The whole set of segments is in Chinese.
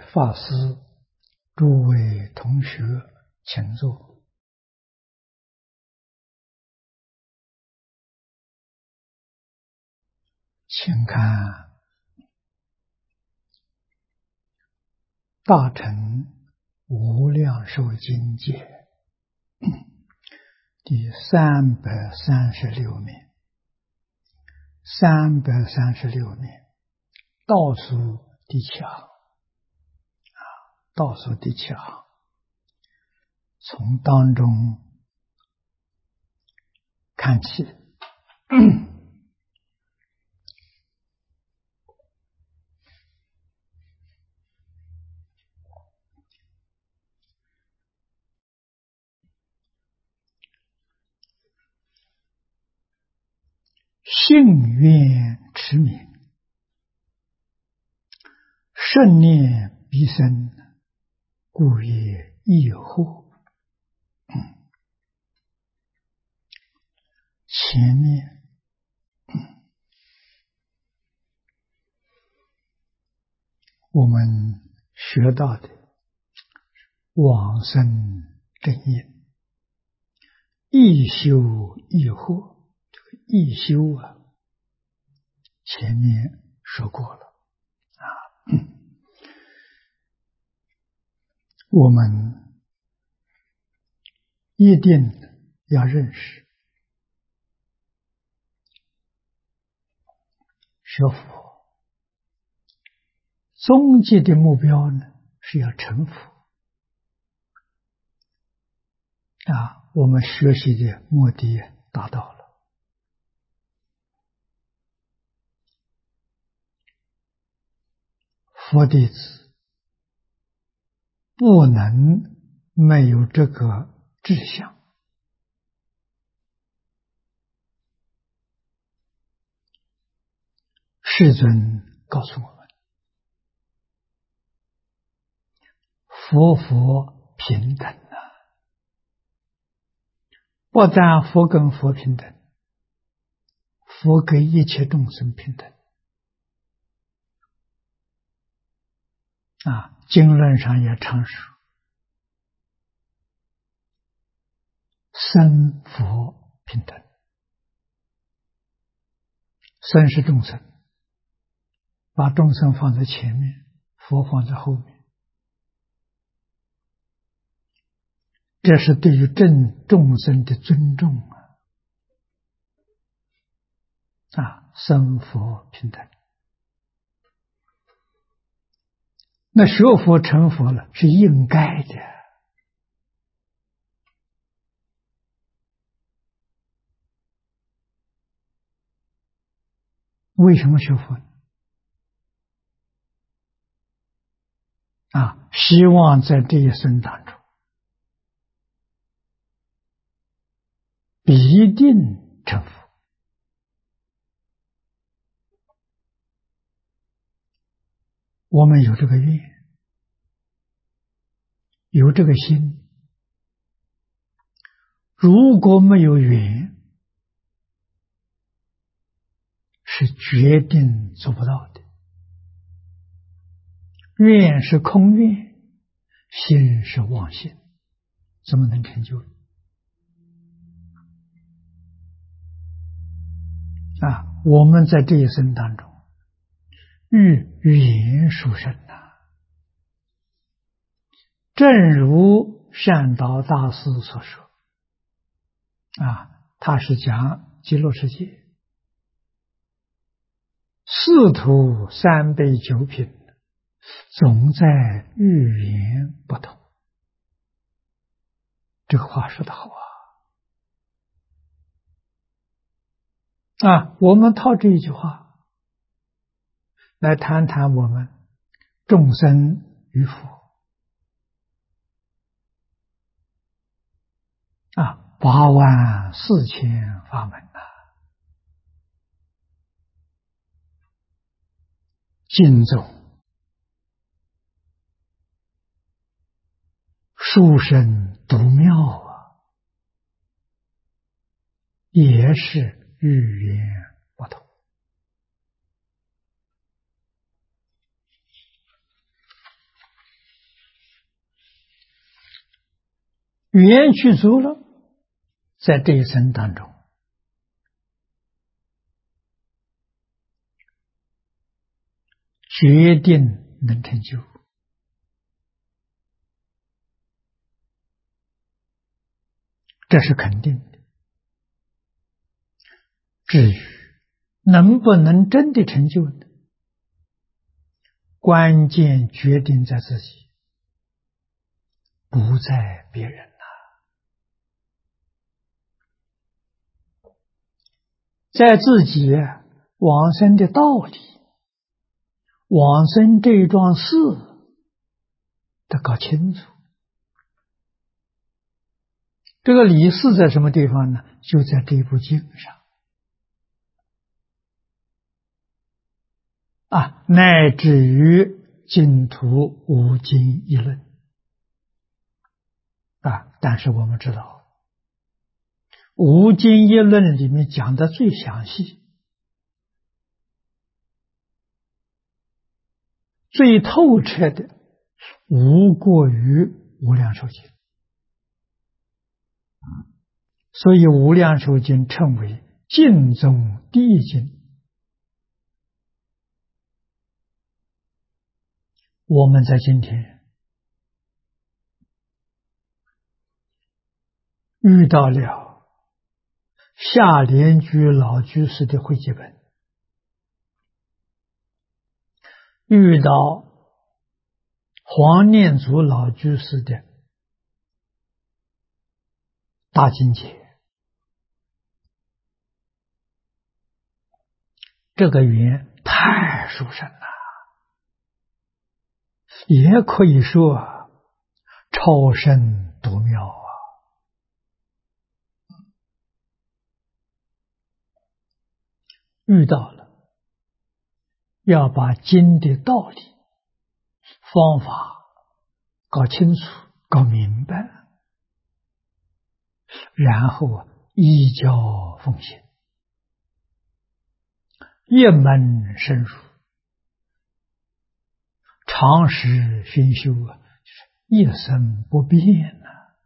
法师，诸位同学，请坐。请看《大乘无量寿经解》第336面，336面倒数第7行，倒数第7行，从当中看起。信愿持名，圣念必生，故曰易惑。前面我们学到的往生正因，易修易惑，这个易修前面说过了我们一定要认识学佛终极的目标呢，是要成佛我们学习的目的达到了。佛弟子不能没有这个志向。世尊告诉我们，佛平等不但佛跟佛平等，佛跟一切众生平等经论上也常说僧佛平等。僧是众生，把众生放在前面，佛放在后面，这是对于众生的尊重僧佛平等。那学佛成佛了是应该的。为什么学佛希望在这一生当中必定成佛。我们有这个愿，有这个心，如果没有缘，是决定做不到的。愿是空愿，心是妄心，怎么能成就我们在这一生当中遇缘殊胜正如善导大师所说他是讲极乐世界四土三杯九品，总在遇缘不同。这个话说得好我们套这一句话来谈谈我们众生与佛84000法门经中殊胜独妙也是遇缘不同。 缘具足了，在这一生当中，决定能成就。这是肯定的。至于能不能真的成就呢？关键决定在自己，不在别人呐。在自己往生的道理，往生这桩事得搞清楚。这个理事在什么地方呢？就在这部经上乃至于净土无经一论但是我们知道，无经一论里面讲的最详细、最透彻的，无过于无量寿经。所以无量寿经称为经中第一经。我们在今天遇到了夏莲居老居士的汇集本，遇到黄念祖老居士的大经解，这个缘太殊胜了，也可以说超胜独妙啊！遇到了，要把经的道理、方法搞清楚、搞明白，然后依教奉行，一门深入，常时熏修一生不变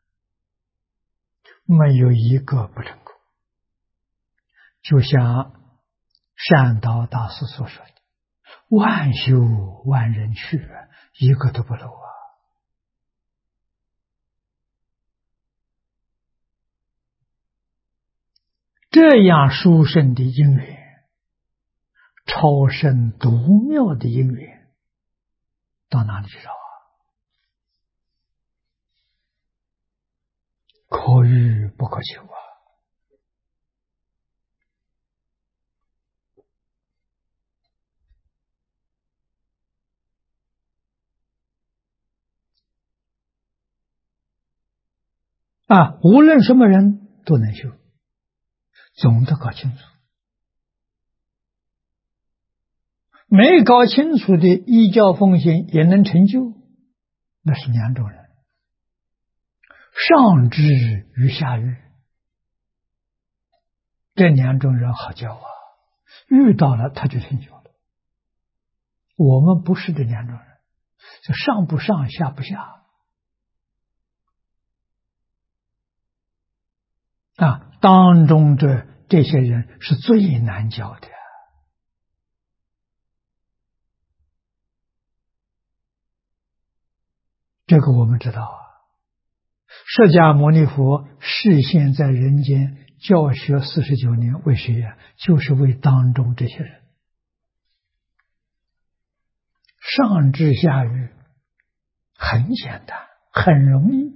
没有一个不成功。就像善导大师所说的，万修万人去，一个都不漏啊！这样殊胜的因缘，超胜独妙的因缘，到哪里去找可遇不可求无论什么人都能修，总得搞清楚。没搞清楚的依教奉行也能成就，那是两种人，上智与下愚。这两种人好教遇到了他就成就了。我们不是这两种人，就上不上下不下当中的这些人是最难教的。这个我们知道释迦牟尼佛示现在人间教学49年，为谁就是为当中这些人。上智下愚很简单，很容易。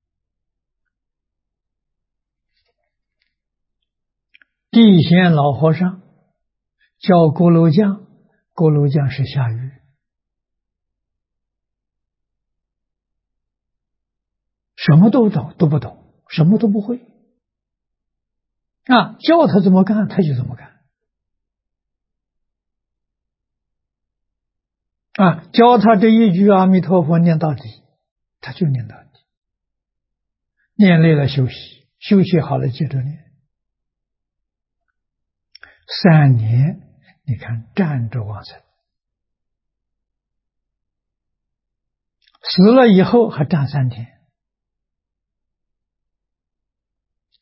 地仙老和尚教佝偻江，佝偻江是下愚，什么都不懂，什么都不会教他怎么干他就怎么干教他这一句阿弥陀佛念到底，他就念到底，念累了休息，休息好了接着念。3年你看站着往生，死了以后还站3天，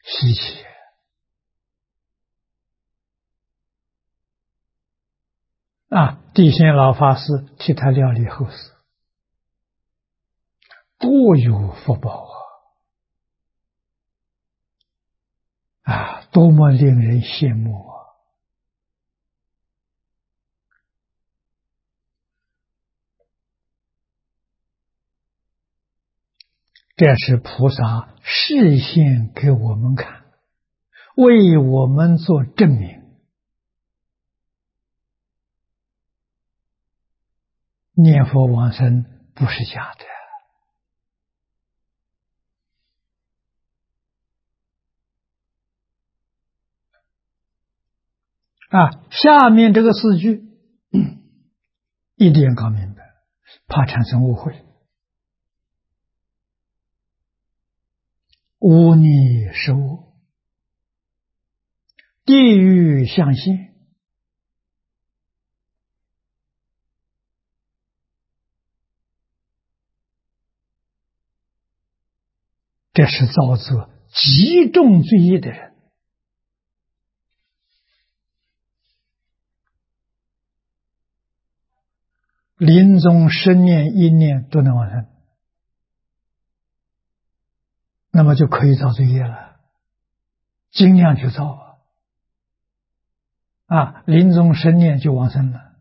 稀奇啊！地仙老法师替他料理后事，多有福报啊！多么令人羡慕啊！这是菩萨示现给我们看，为我们做证明。念佛往生不是假的啊！下面这个四句一定要搞明白，怕产生误会。污泥是物，地狱相现，这是造作极重罪业的人。临终10念1念都能往生，那么就可以造罪业了，尽量去造啊！临终10念就往生了。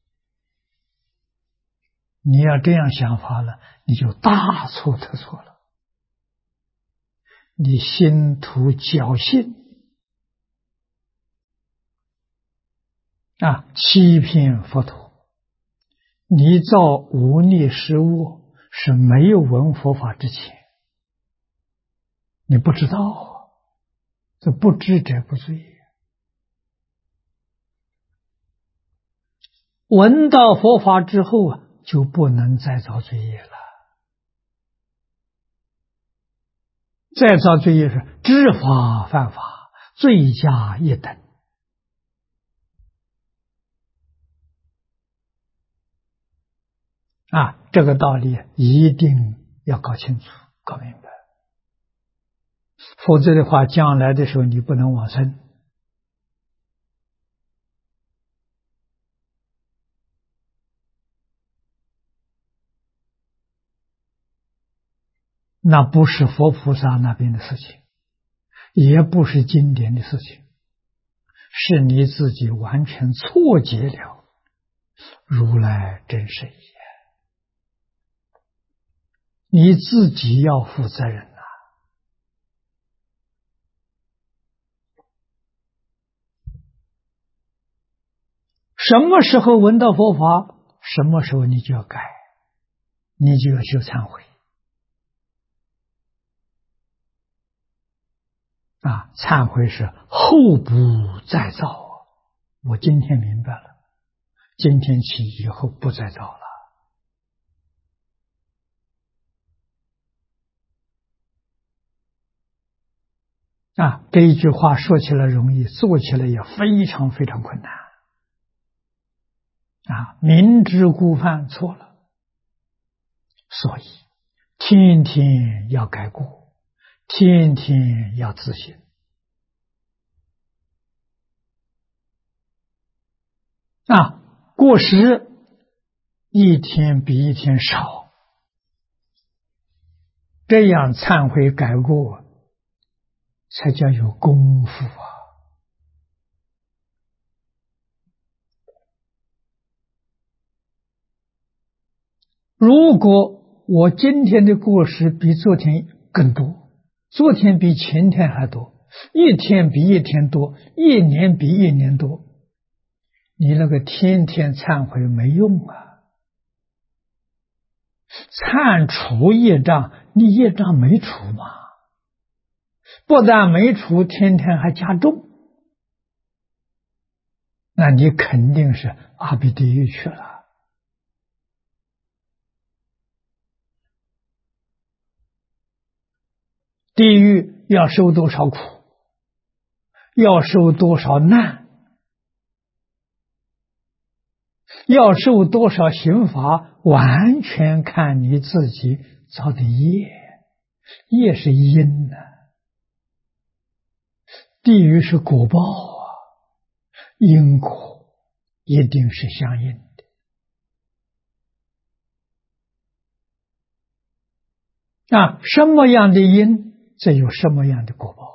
你要这样想法了，你就大错特错了。你心图侥幸啊，欺骗佛陀。你造无逆失误是没有闻佛法之前，你不知道，这不知者不罪。闻到佛法之后啊，就不能再造罪业了。再造罪业是知法犯法，罪加一等。啊，这个道理一定要搞清楚、搞明白，否则的话，将来的时候你不能往生。那不是佛菩萨那边的事情，也不是经典的事情，是你自己完全错解了如来真实义。你自己要负责任啊！什么时候闻到佛法，什么时候你就要改，你就要修忏悔啊！忏悔是后不再造。我今天明白了，今天起以后不再造了。啊，这一句话说起来容易，做起来也非常非常困难。啊，明知故犯错了，所以天天要改过，天天要自省。啊，过失一天比一天少，这样忏悔改过才叫有功夫啊！如果我今天的过失比昨天更多，昨天比前天还多，一天比一天多，一年比一年多，你那个天天忏悔没用啊！忏除业障，你业障没除嘛？不但没除，天天还加重，那你肯定是阿鼻地狱去了。地狱要受多少苦，要受多少难，要受多少刑罚，完全看你自己造的业，业是因呢。 地狱是果报啊，因果一定是相应的啊。什么样的因，则有什么样的果报。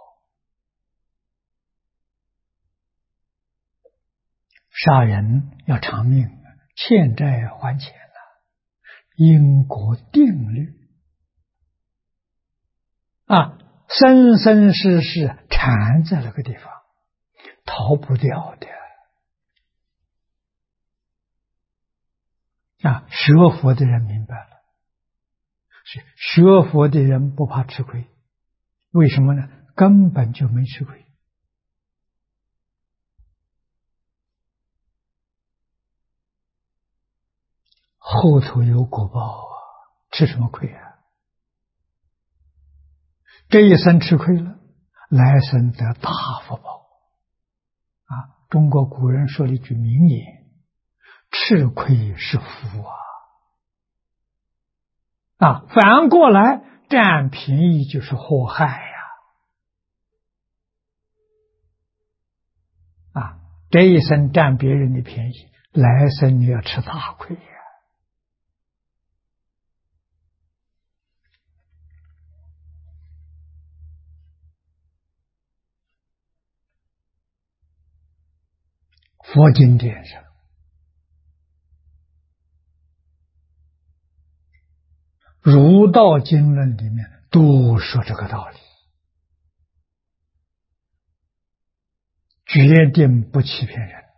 杀人要偿命，欠债还钱啊，因果定律啊，生生世世缠在那个地方，逃不掉的啊。学佛的人明白了，学佛的人不怕吃亏，为什么呢？根本就没吃亏。后头有果报啊，吃什么亏啊？这一生吃亏了，来生得大福报啊！中国古人说了一句名言：吃亏是福啊！反过来占便宜就是祸害呀！啊，这一生占别人的便宜，来生你要吃大亏呀！佛经典上，儒道经论里面都说这个道理，决定不欺骗人。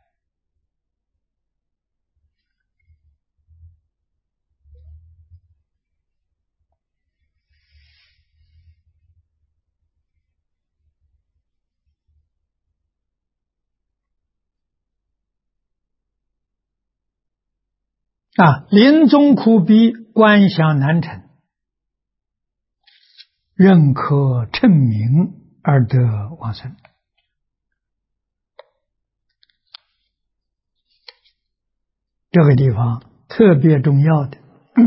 啊，临终苦逼，观想难成，任可称名而得往生。这个地方特别重要的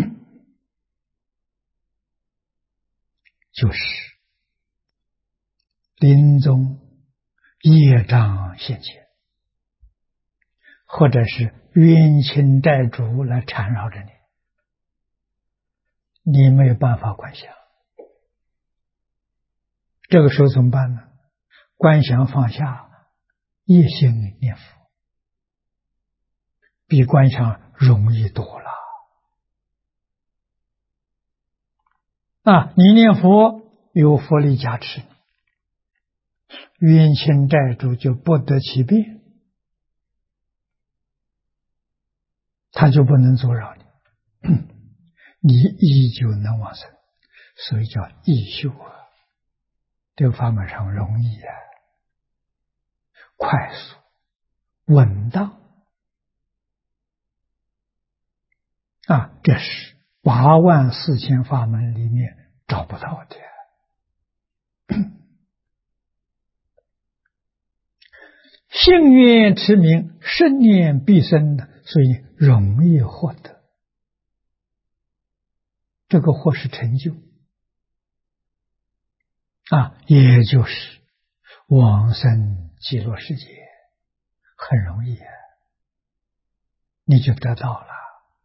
就是临终业障现前，或者是冤亲债主来缠绕着你，你没有办法观想。这个时候怎么办呢？观想放下，一心念佛，比观想容易多了啊！你念佛有佛力加持，冤亲债主就不得其便，他就不能阻扰你，你依旧能往生，所以叫易修啊。这个法门上容易啊，快速稳当啊，这是84000法门里面找不到的。信愿持名，圣念必生的，所以容易获得。这个或是成就啊，也就是往生极乐世界，很容易啊，你就得到了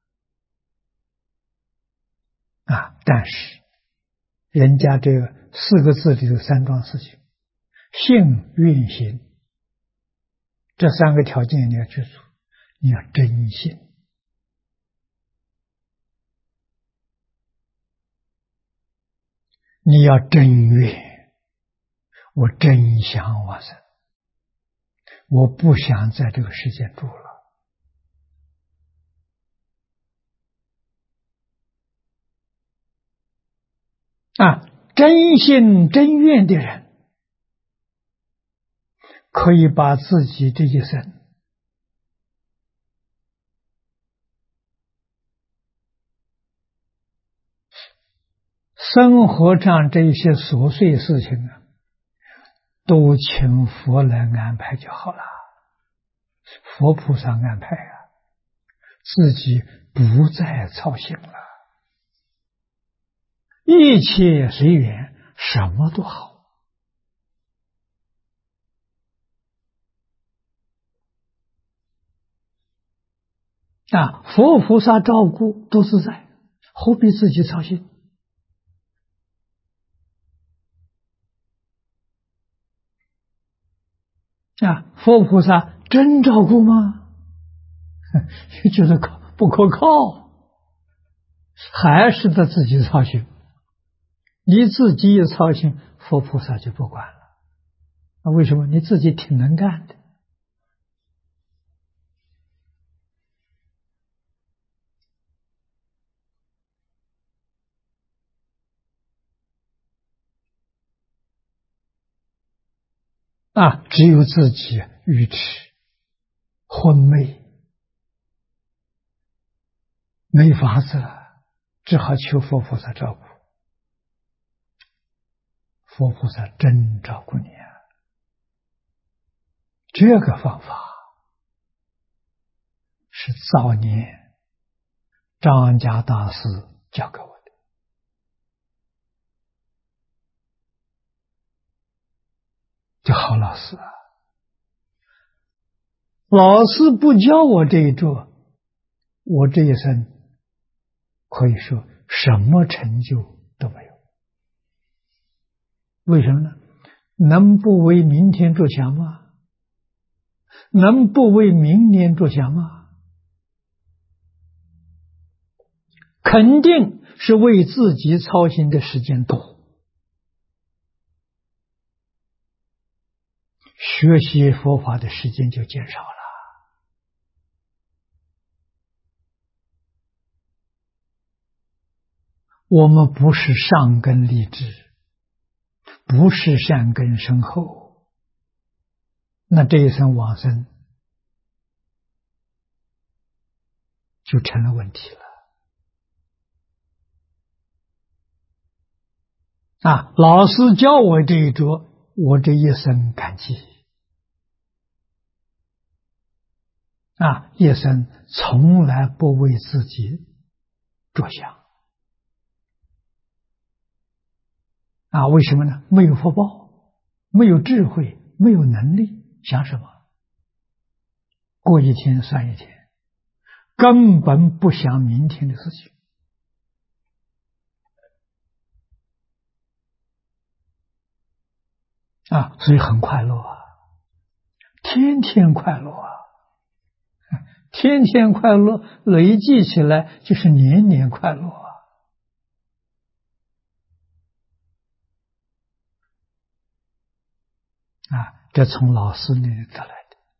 啊。但是人家这个4个字里有3桩事情：信、愿、行。这3个条件你要去做，你要真信，你要真愿，我真想往生，我不想在这个世界住了啊！真信真愿的人，可以把自己这一生生活上这些琐碎事情啊，都请佛来安排就好了，佛菩萨安排啊，自己不再操心了，一切随缘，什么都好佛菩萨照顾都自在，何必自己操心？佛菩萨真照顾吗？就觉得不可靠，还是得自己操心。你自己一操心，佛菩萨就不管了。为什么？你自己挺能干的。只有自己愚痴昏昧，没法子了，只好求佛菩萨照顾。佛菩萨真照顾你啊！这个方法是早年张家大师教给我的。这好老师啊！老师不教我这一招，我这一生可以说什么成就都没有。为什么呢？能不为明天着想吗？能不为明年着想吗？肯定是为自己操心的时间多，学习佛法的时间就减少了。我们不是上根立志，不是善根深厚，那这一生往生就成了问题了。老师教我这一招，我这一生感激。一生从来不为自己着想。为什么呢？没有福报，没有智慧，没有能力，想什么？过一天算一天，根本不想明天的事情。所以很快乐啊，天天快乐啊，天天快乐，累计起来就是年年快乐啊。这从老师那里得来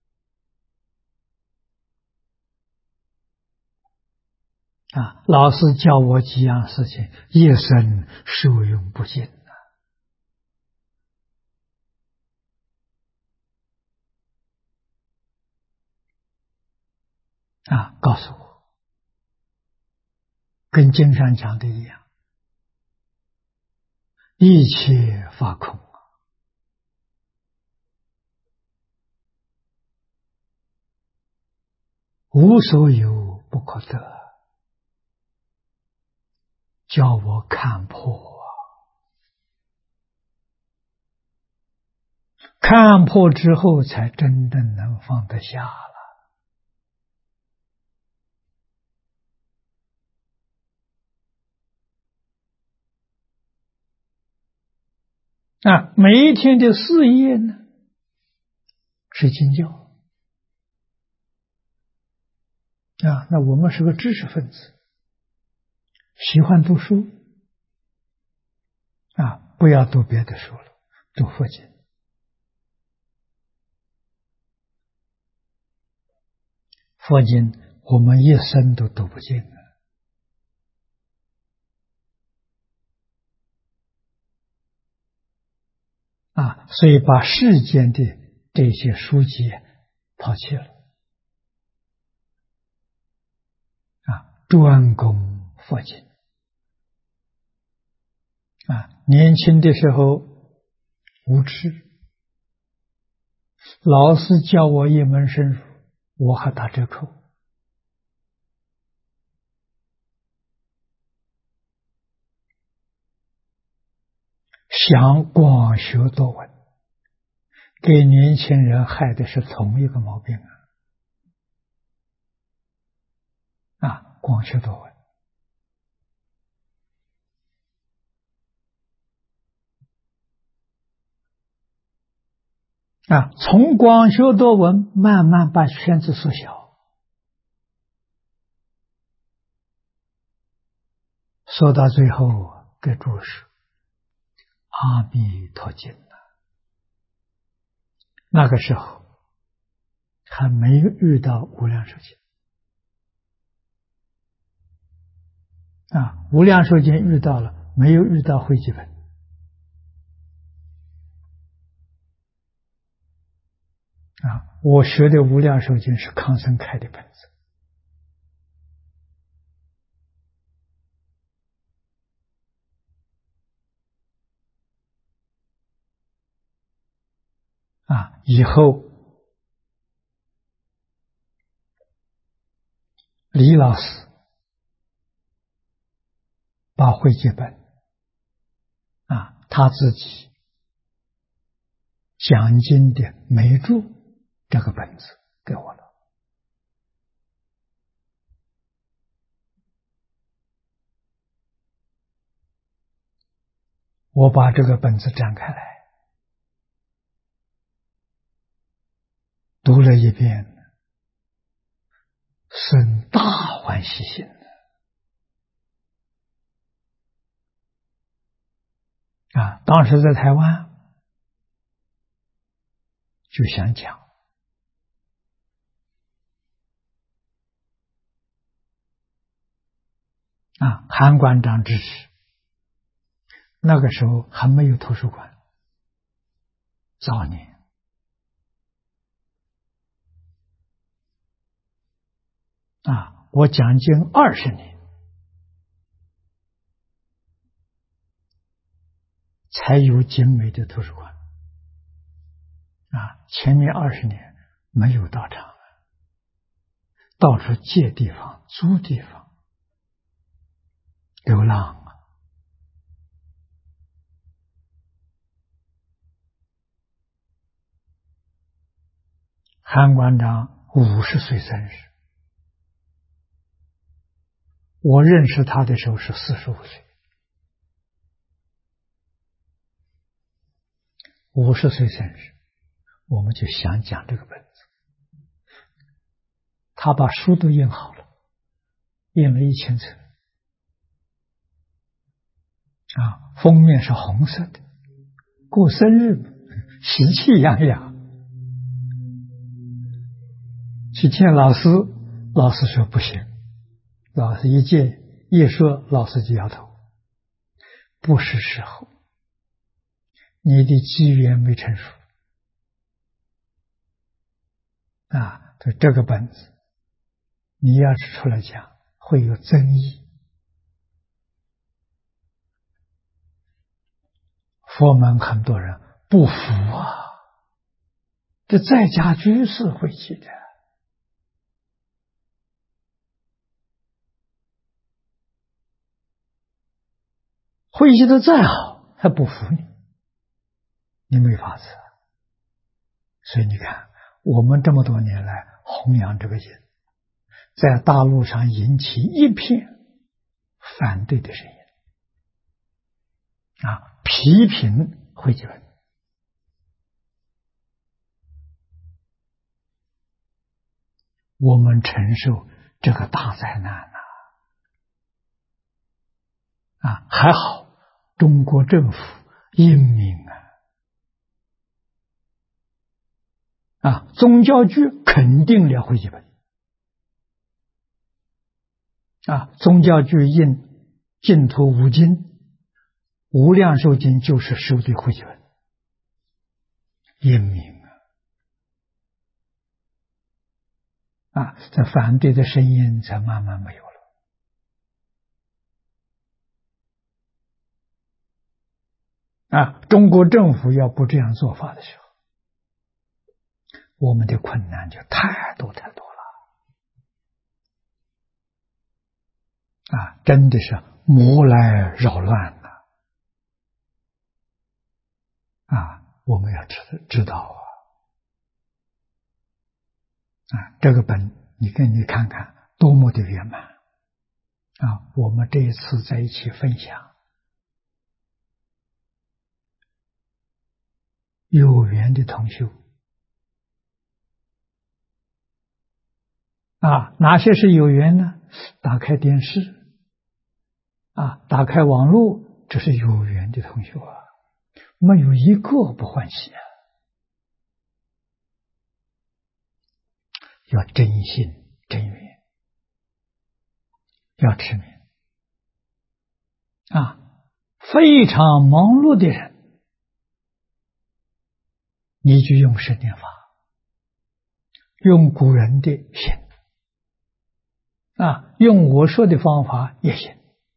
的。老师教我几样事情，一生受用不尽告诉我，跟经上讲的一样，一切法空，无所有不可得，叫我看破看破之后才真正能放得下了。每一天的事业呢，是经教那我们是个知识分子，喜欢读书不要读别的书了，读佛经。佛经我们一生都读不尽所以把世间的这些书籍抛弃了专攻佛经年轻的时候无知，老师教我一门深入，我还打折扣。想广学多闻，给年轻人害的是同一个毛病广学多闻从广学多闻慢慢把圈子缩小，说到最后给注释阿弥陀经了。那个时候还没有遇到无量寿经无量寿经遇到了，没有遇到汇集本我学的无量寿经是康生开的本子以后李老师把汇集本他自己讲经的眉注这个本子给我了。我把这个本子展开来读了一遍，生大欢喜心当时在台湾就想讲韩馆长支持，那个时候还没有图书馆，早年我讲经20年才有精美的图书馆前面20年没有道场，到处借地方租地方流浪韩馆长50岁生日，我认识他的时候是45岁，50岁生日我们就想讲这个本子，他把书都印好了，印了1000册封面是红色的，过生日喜气洋洋，去见老师，老师说不行，老师一见一说，老师就摇头，不是时候，你的机缘没成熟这个本子你要是出来讲会有争议，佛门很多人不服这在家居士会记的会记得再好他不服你没法子所以你看我们这么多年来弘扬这个经，在大陆上引起一片反对的声音批评汇集本我们承受这个大灾难还好中国政府英明宗教局肯定了汇集本宗教局印净土五经，无量寿经就是收的汇集本，英明这反对的声音才慢慢没有了中国政府要不这样做法的时候，我们的困难就太多太多了真的是魔来扰乱我们要知道这个本你看看多么的圆满我们这一次在一起分享有缘的同修哪些是有缘呢？打开电视打开网络，这是有缘的同修没有一个不欢喜要真心真缘，要持名非常忙碌的人，你就用圣念法，用古人的行用我说的方法也行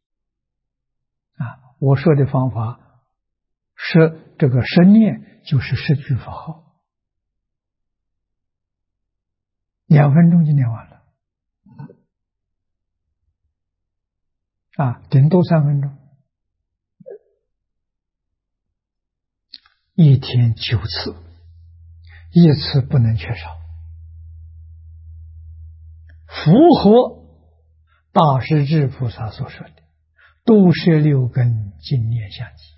我说的方法是这个十念，就是10句佛号，2分钟就念完了顶多3分钟，一天9次，一次不能缺少，符合大势至菩萨所说的都摄6根净念相继。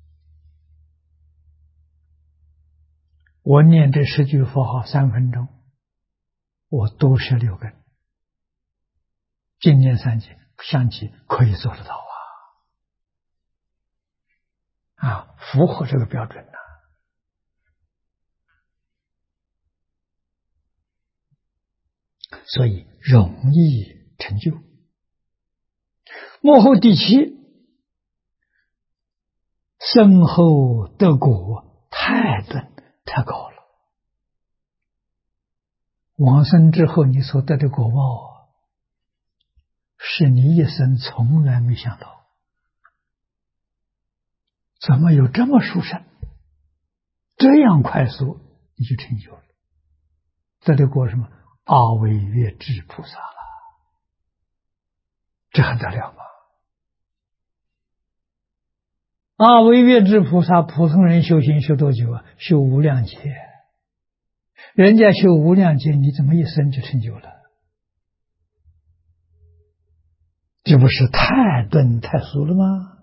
我念这10句佛号3分钟，我都摄6根净念相继，可以做得到符合这个标准所以容易成就。末后第7，身后得果太顿太高了。往生之后你所得的果报是你一生从来没想到，怎么有这么殊胜，这样快速你就成就了。得的果什么？阿惟越致菩萨了，这还得了吗？阿惟越致菩萨，普通人修行修多久修无量劫，人家修无量劫，你怎么一生就成就了？这不是太顿太俗了吗？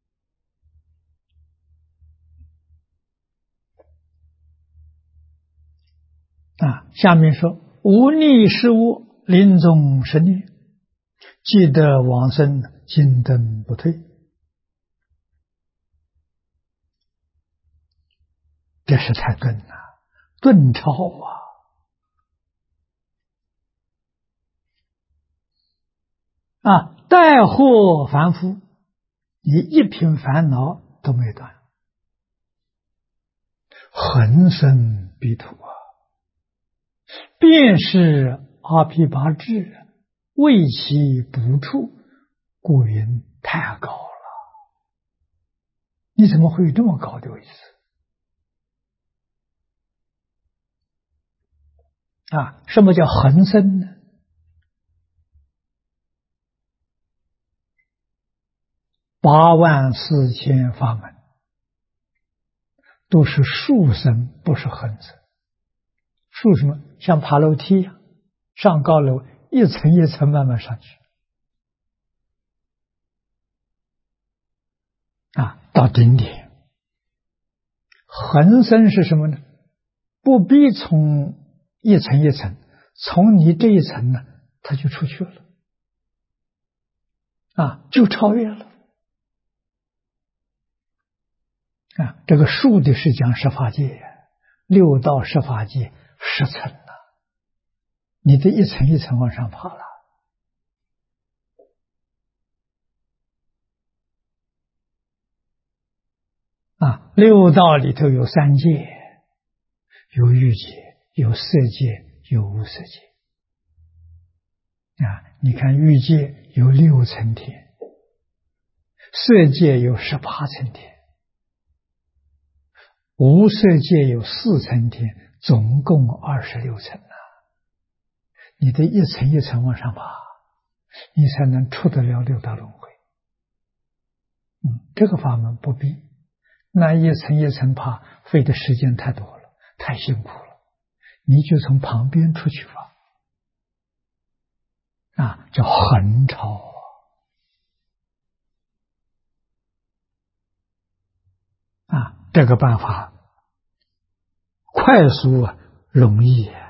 下面说无逆事物，临终10念，既得往生，金灯不退。这是太顿了，顿超带惑凡夫，你一品烦恼都没断，恒生彼土便是阿毗跋致，为其不处，故云太高了。你怎么会有这么高的位置什么叫恒生呢？84000法门都是速生，不是恒生。速什么？像爬楼梯一样，上高楼一层一层慢慢上去到顶点。恒生是什么呢？不必从一层一层，从你这一层呢，它就出去了就超越了这个数的是讲十法界，6道十法界10层了，你得一层一层往上爬了6道里头有3界，有欲界，有色界，有无色界你看欲界有6层天，色界有18层天，无色界有4层天，总共26层你得一层一层往上爬，你才能出得了6道轮回这个法门不必，那一层一层爬，费的时间太多了，太辛苦了，你就从旁边出去吧叫横超这个办法快速啊，容易啊。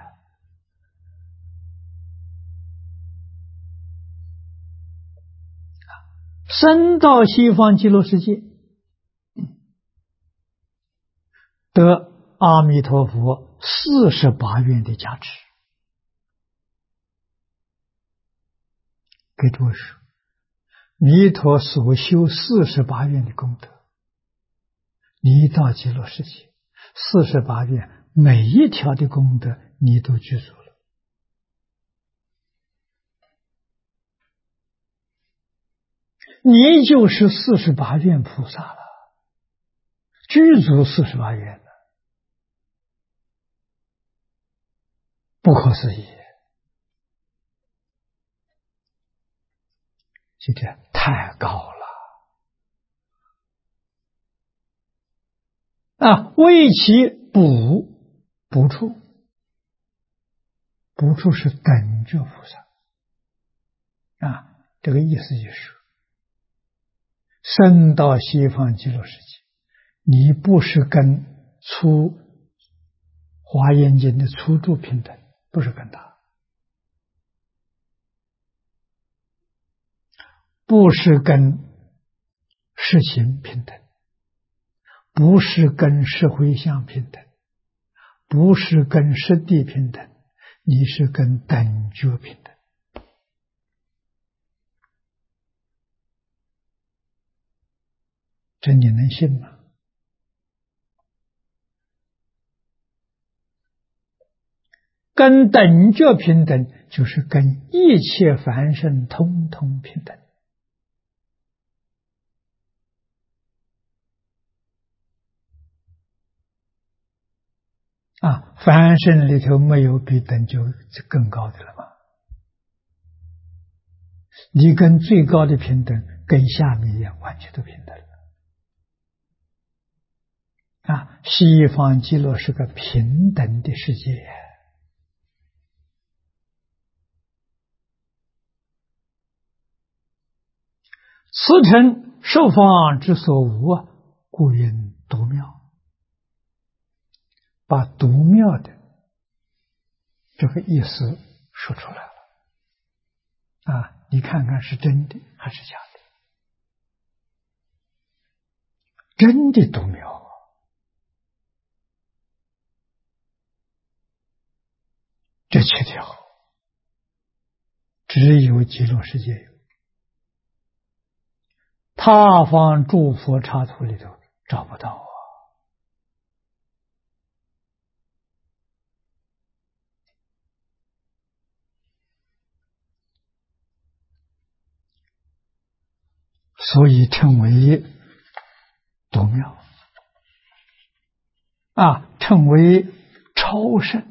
生到西方极乐世界，得阿弥陀佛48愿的加持。给诸位说，弥陀所修48愿的功德，你到极乐世界，48愿每一条的功德你都具足了。你就是48愿菩萨了，具足48愿了，不可思议！这个太高了啊！为其补处，补处是等觉菩萨啊，这个意思就是。生到西方极乐世界，你不是跟华严经的初住平等，不是跟他，不是跟实行平等，不是跟实回向平等，不是跟实地平等，你是跟等觉平等。这你能信吗？跟等觉平等，就是跟一切凡圣通通平等啊！凡圣里头没有比等觉更高的了吗？你跟最高的平等，跟下面也完全都平等了。啊，西方极乐是个平等的世界，此诚受方之所无，故云独妙。把独妙的这个意思说出来了啊！你看看是真的还是假的？真的独妙。这7条只有极乐世界有，他方诸佛刹土里头找不到啊。所以称为独妙啊，称为超胜。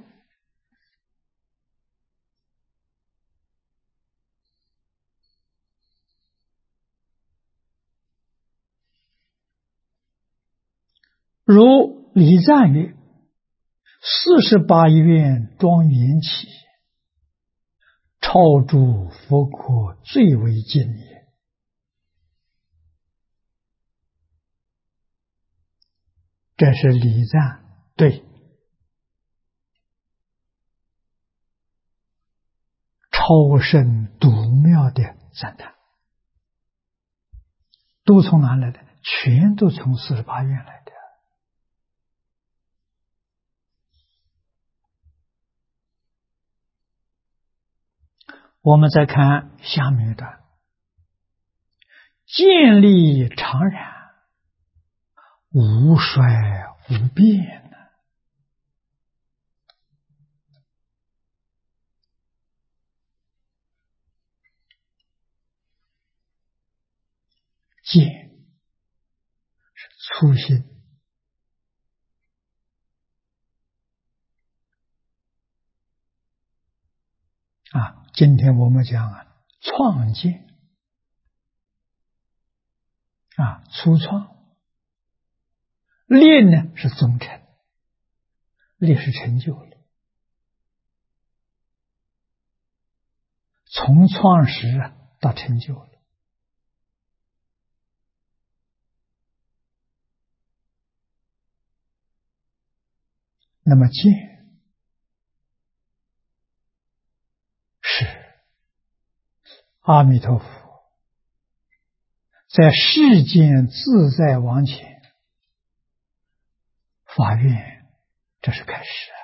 如礼赞曰：48愿庄严起，超诸佛国最为敬也。这是礼赞对超胜独妙的赞叹，都从哪来的？全都从48愿来的。我们再看下面一段：建立常然，无衰无变。见是粗心啊，今天我们讲创建啊，初创。练呢是总成，练是成就了，从创始到成就了。 那么见是阿弥陀佛在世间自在王前发愿，这是开始啊！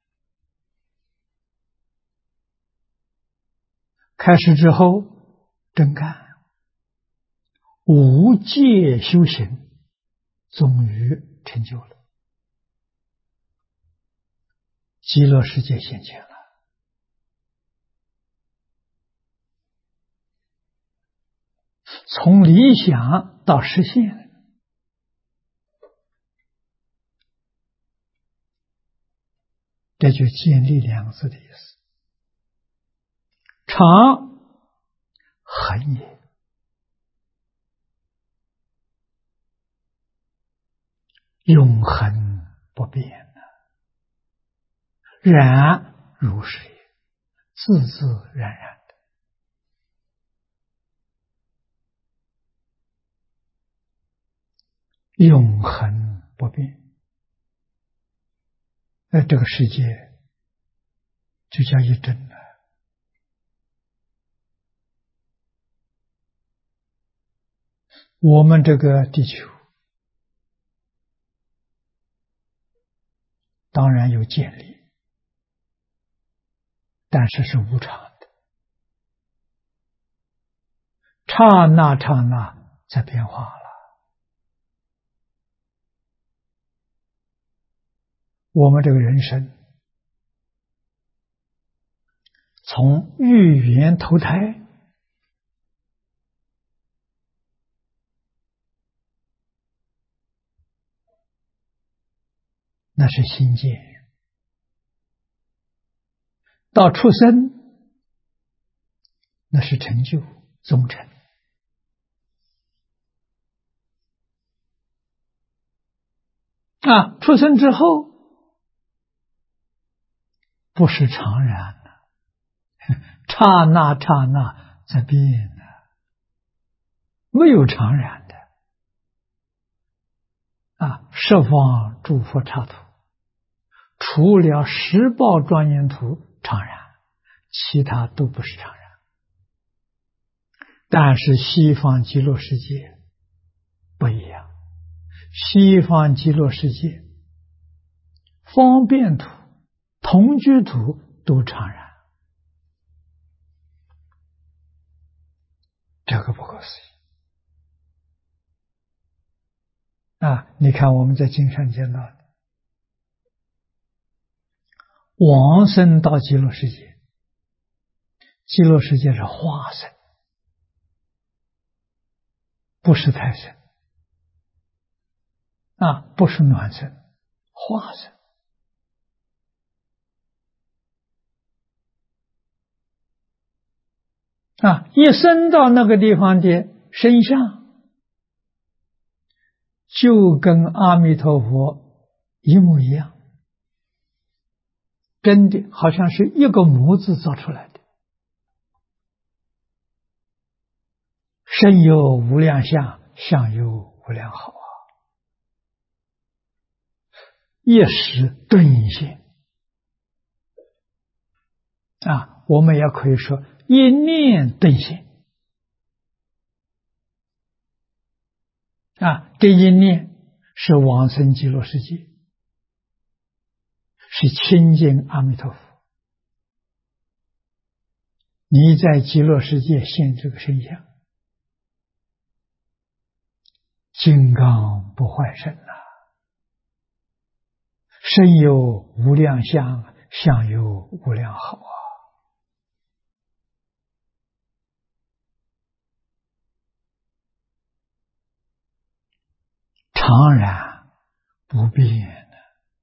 开始之后真干，无戒修行，终于成就了，极乐世界现前了。从理想到实现，这就建立两个字的意思。常恒也，永恒不变的，然如是也，自自然然的，永恒不变。这个世界就叫一真了。我们这个地球当然有建立，但是是无常的，刹那刹那在变化了。我们这个人生从欲缘投胎，那是心界；到出生，那是成就宗成。出生之后不是常然的，刹那刹那在变的，没有常然的。十方诸佛刹土，除了十报庄严土常然，其他都不是常然。但是西方极乐世界不一样，西方极乐世界方便土、同居土都常然，这个不可思议。你看我们在经上见到的，往生到极乐世界，极乐世界是化身，不是胎身，不是暖身，化身。一生到那个地方的身相，就跟阿弥陀佛一模一样，真的好像是一个模子造出来的。身有无量相，相有无量好一时顿现我们也可以说一念顿现这一念是往生极乐世界，是亲近阿弥陀佛。你在极乐世界现这个身相，金刚不坏身身有无量相，相有无量好常然不变的。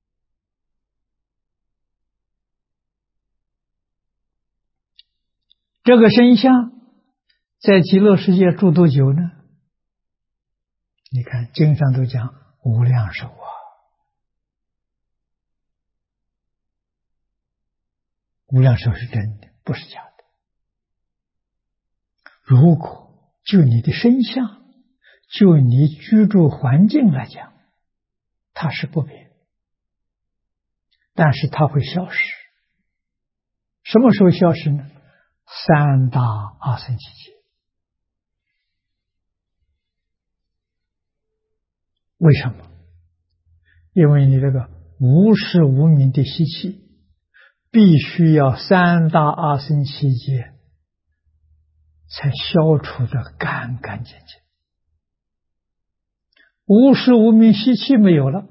这个身相在极乐世界住多久呢？你看经上都讲无量寿无量寿是真的，不是假的。如果就你的身相，就你居住环境来讲，它是不变。 但是它会消失。什么时候消失呢？三大阿僧祇劫。为什么？因为你这个无始无明的习气，必须要三大阿僧祇劫才消除的干干净净。无始无明习气没有了，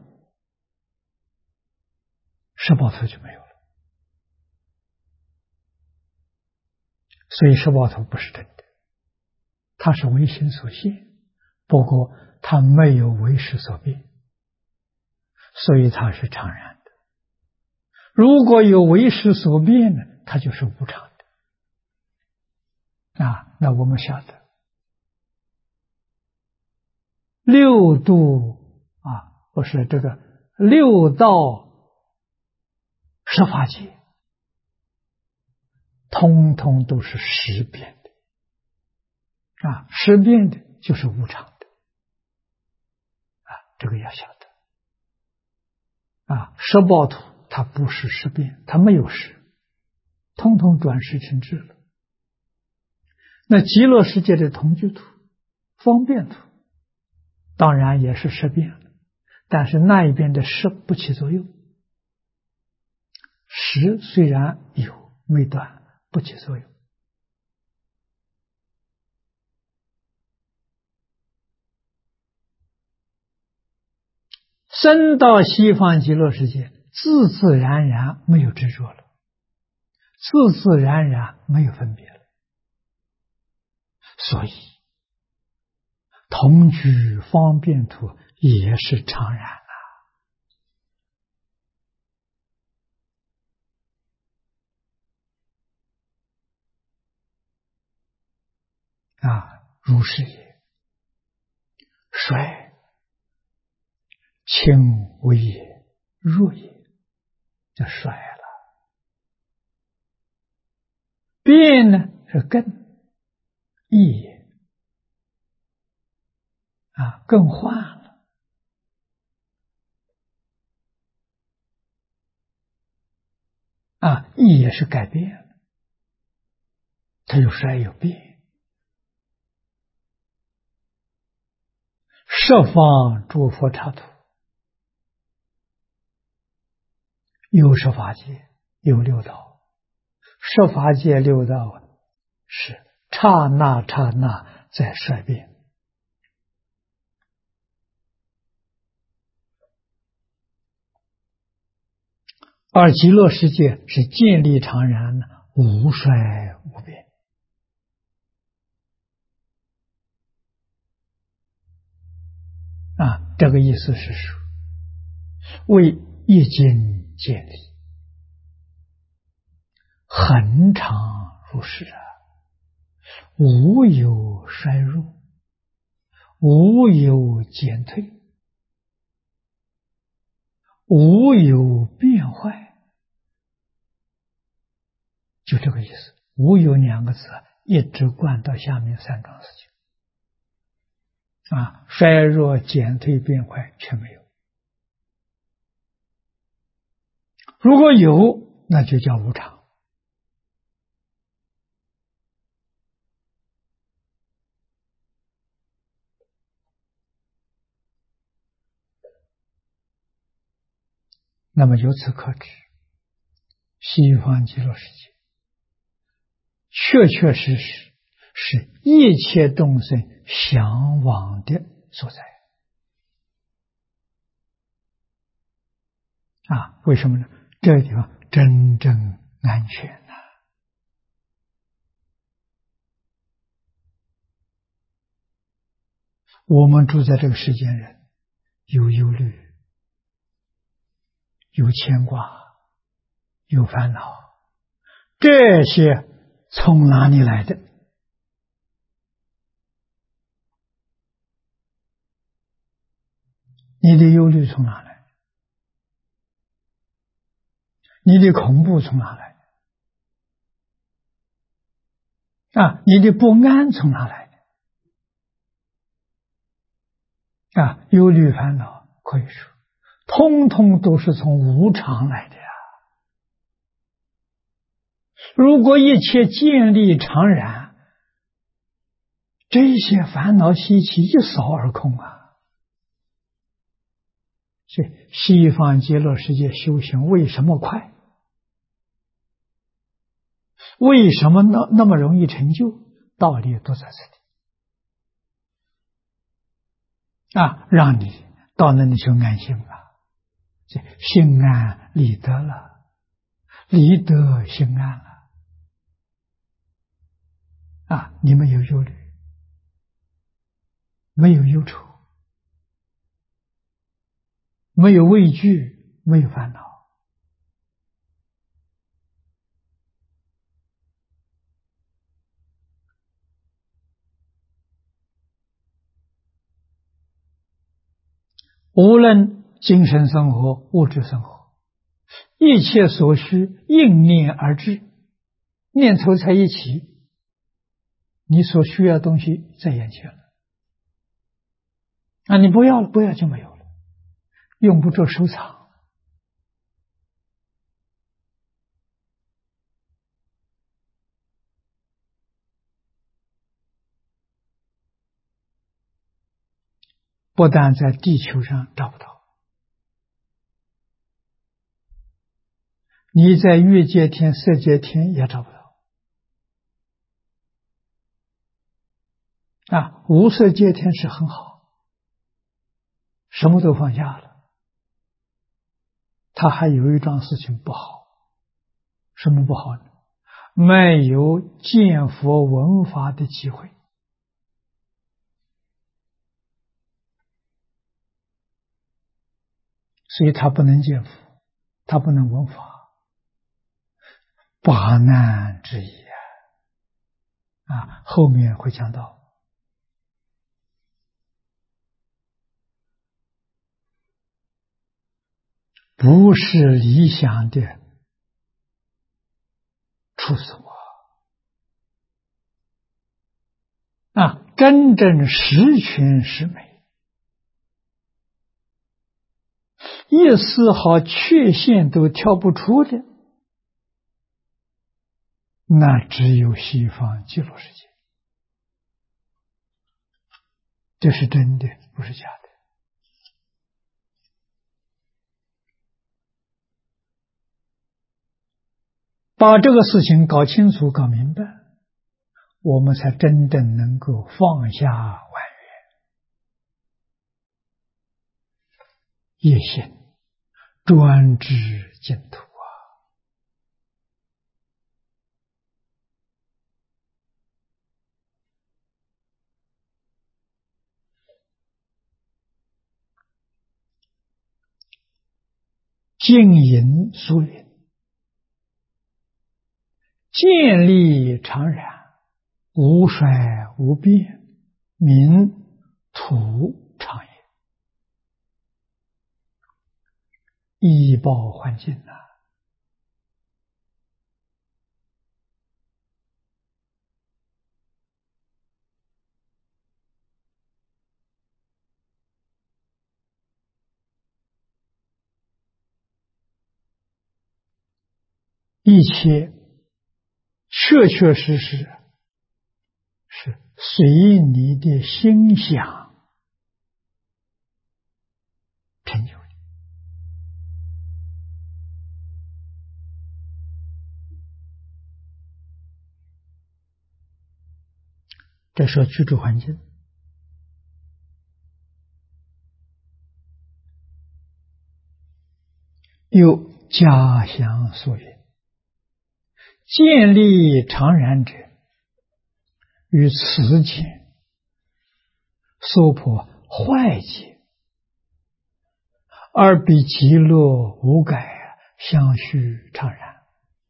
十报图就没有了。所以十报图不是真的，它是唯心所现，不过它没有唯识所变，所以它是常然的。如果有唯识所变呢，它就是无常的。那我们晓得六度不是这个六道十法界，通通都是识变的。识变的就是无常的。这个要晓得。十报图它不是识变，它没有识，通通转识成智了。那极乐世界的同居图、方便图，当然也是识变了，但是那一边的识不起作用。识虽然有，没断，不起作用。升到西方极乐世界，自自然然没有执着了，自自然然没有分别了。所以同居方便图也是常然如是也。衰轻微也，弱也，就衰了。变呢是更易也，更换了。易也是改变了，它有衰有变。十方诸佛刹土，有十法界，有六道。十法界六道是刹那刹那在衰变。而极乐世界是建立常然，无衰无变。这个意思是说，为一经建立，恒常如是无有衰弱，无有减退，无有变坏。就这个意思。无有两个字一直贯到下面三桩事情。衰弱、减退、变坏全没有。如果有，那就叫无常。那么由此可知，西方极乐世界确确实实是一切众生向往的所在。为什么呢？这个地方真正安全我们住在这个世间人，有忧虑，有牵挂，有烦恼，这些从哪里来的？你的忧虑从哪来？你的恐怖从哪来？你的不安从哪来？忧虑烦恼可以说通通都是从无常来的如果一切见力常然，这些烦恼习气一扫而空啊！所以西方极乐世界修行为什么快？为什么那么容易成就？道理都在这里啊，让你到那里去安心了，心安理得了，理得心安了啊！你没有忧虑，没有忧愁，没有畏惧，没有烦恼。无论精神生活、物质生活，一切所需应念而至，念头才一起，你所需要的东西在眼前了。啊，你不要了，不要就没有了，用不着收藏。不但在地球上找不到，你在欲界天、色界天也找不到。啊，无色界天是很好，什么都放下了。他还有一桩事情不好，什么不好呢？没有见佛闻法的机会。所以他不能见佛，他不能闻法，八难之一啊！后面会讲到，不是理想的处所啊，真正十全十美，一丝毫缺陷都挑不出的，那只有西方极乐世界。这是真的，不是假的。把这个事情搞清楚、搞明白，我们才真正能够放下万缘，一心专知净土啊！净隐疏云，见力常然，无衰无变，名土常也。依报环境啊！一切确确实实是随你的心想成就的。这说居住环境，有家乡所云：见力常然者，与此见娑婆坏解，而比极乐无改，相续常然。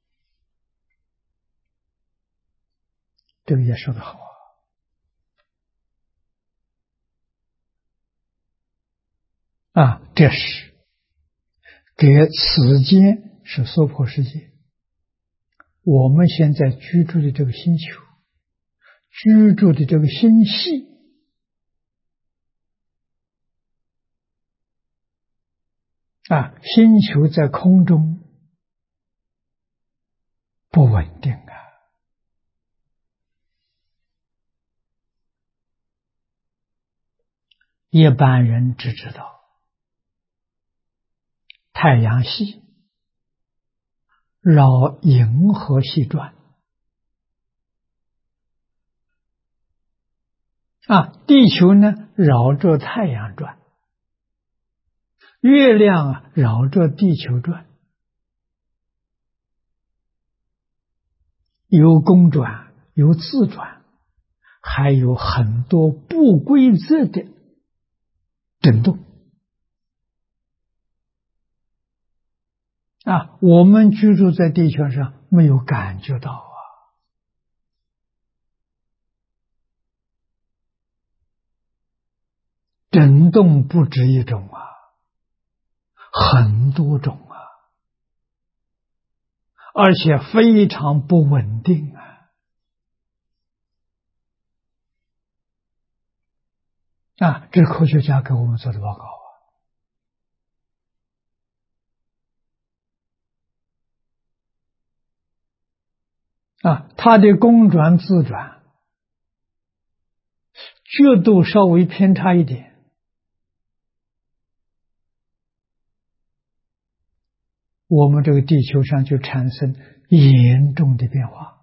这个也说得好啊！这是给此间是娑婆世界，我们现在居住的这个星球，居住的这个星系啊，星球在空中不稳定啊。一般人只知道太阳系绕银河系转地球呢绕着太阳转，月亮绕着地球转，有公转，有自转，还有很多不规则的震动我们居住在地球上没有感觉到震动不止一种很多种而且非常不稳定这是科学家给我们做的报告它的公转自转角度稍微偏差一点，我们这个地球上就产生严重的变化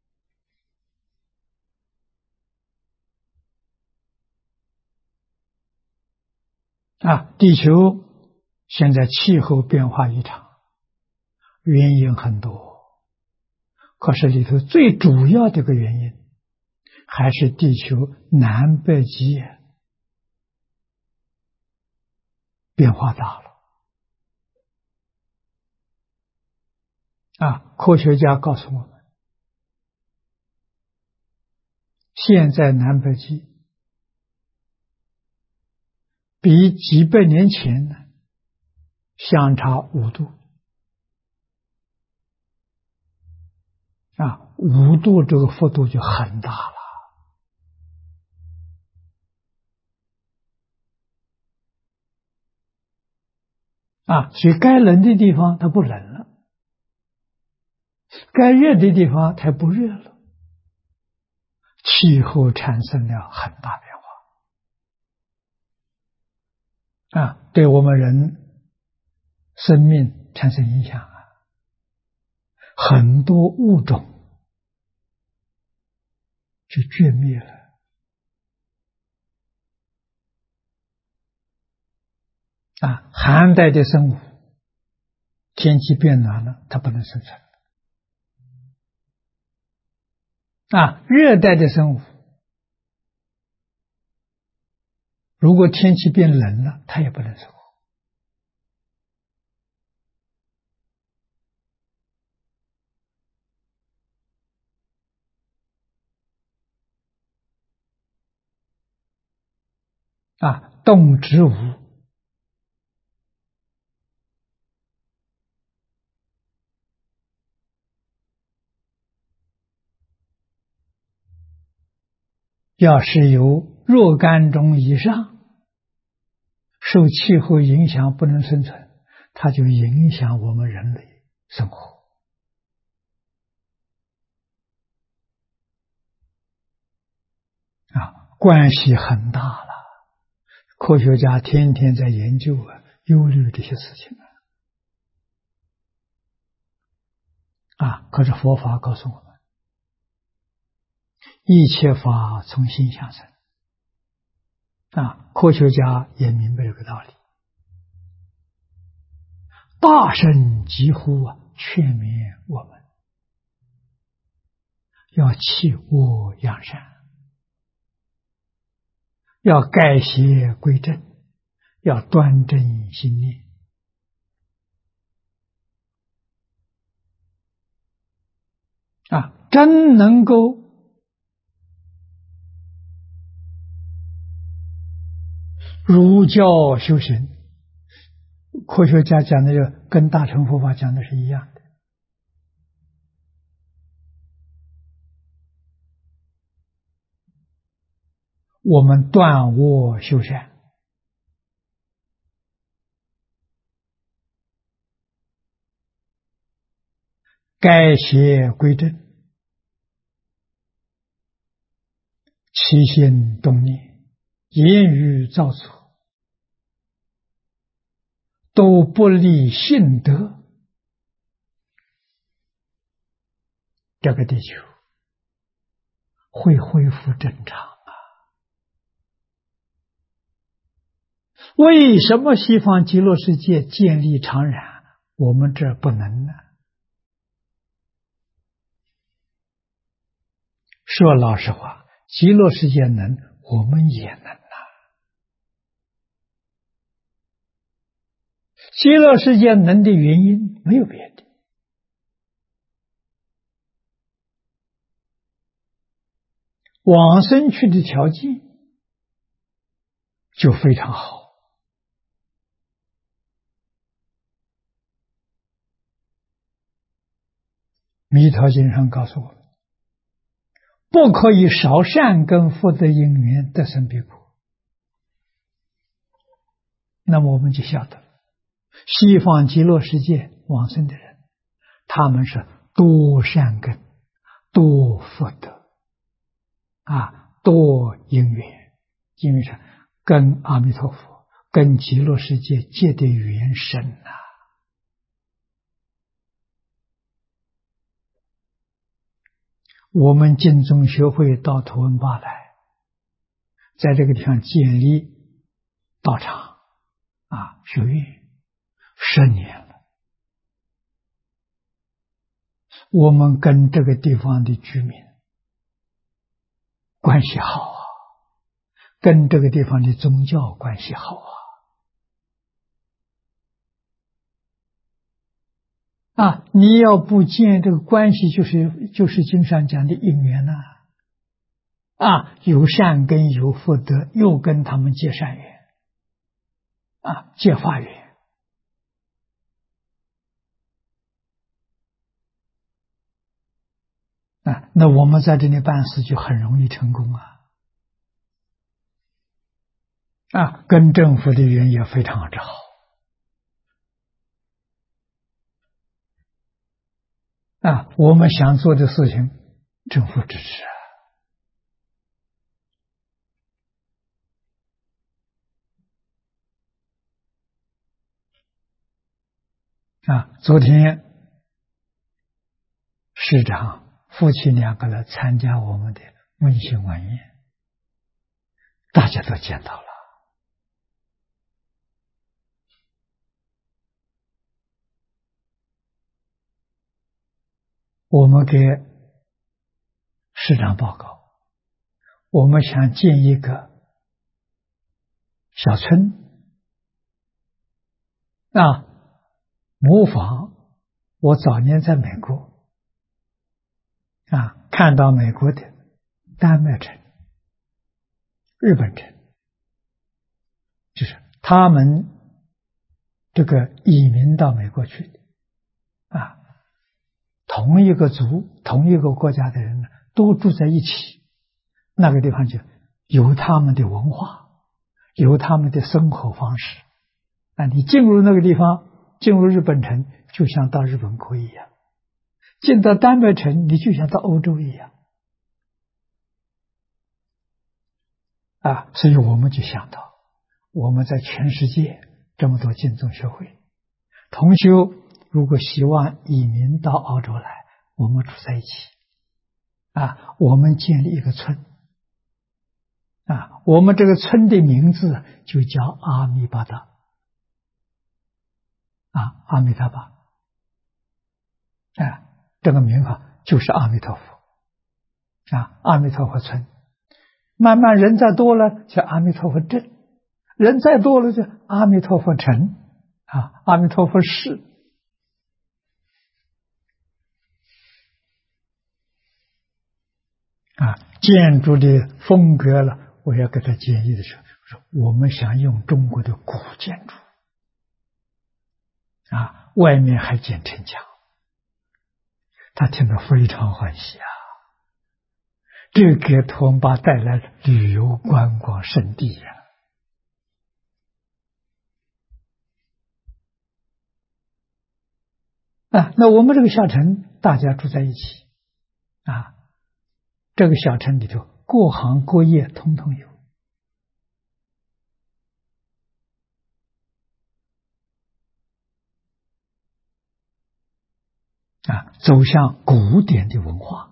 地球现在气候变化异常，原因很多，可是里头最主要的一个原因还是地球南北极变化大了科学家告诉我们，现在南北极比几百年前呢相差5度5度这个幅度就很大了所以该冷的地方它不冷了，该热的地方它不热了，气候产生了很大变化对我们人生命产生影响很多物种就绝灭了寒带的生物天气变暖了它不能生存热带的生物如果天气变冷了它也不能生活动植物要是有若干种以上受气候影响不能生存，它就影响我们人类生活关系很大了。科学家天天在研究忧虑这些事情可是佛法告诉我们，一切法从心想生科学家也明白这个道理，大声疾呼劝勉我们要弃恶扬善，要改邪归正，要端正心念真能够儒教修行，科学家讲的跟大乘佛法讲的是一样的我们断恶修善改邪归正，起心动念，言语造作，都不离性德，这个地球会恢复正常啊！为什么西方极乐世界建立常然，我们这不能呢？说老实话，极乐世界能，我们也能啊。极乐世界能的原因没有别的，往生去的条件就非常好。弥陀经上告诉我们，不可以少善根福德因缘得生彼国。那么我们就晓得，西方极乐世界往生的人，他们是多善根、多福德多因缘，因为是跟阿弥陀佛、跟极乐世界结的缘深啊。我们净宗学会到图文巴来，在这个地方建立道场学院10年了。我们跟这个地方的居民关系好啊，跟这个地方的宗教关系好啊。你要不建这个关系，就是经上讲的因缘呐。有善根有福德，又跟他们结善缘结法缘。那我们在这里办事就很容易成功跟政府的缘也非常之好。我们想做的事情，政府支持昨天市长夫妻2个来参加我们的温馨晚宴，大家都见到了。我们给市长报告，我们想建一个小村模仿我早年在美国看到美国的丹麦城、日本城，就是他们这个移民到美国去的同一个族、同一个国家的人都住在一起，那个地方就有他们的文化，有他们的生活方式你进入那个地方，进入日本城就像到日本国一样，进到丹麦城你就像到欧洲一样所以我们就想到，我们在全世界这么多净宗学会同修，如果希望移民到澳洲来，我们住在一起我们建立一个村我们这个村的名字就叫阿弥巴达阿弥达巴这个名号就是阿弥陀佛阿弥陀佛村。慢慢人再多了，叫阿弥陀佛镇；人再多了，就阿弥陀佛城阿弥陀佛市。建筑的风格了，我要给他建议的时候，说我们想用中国的古建筑外面还建城墙，他听得非常欢喜这给同胞带来旅游观光胜地那我们这个小城大家住在一起啊，这个小城里头各行各业统统有走向古典的文化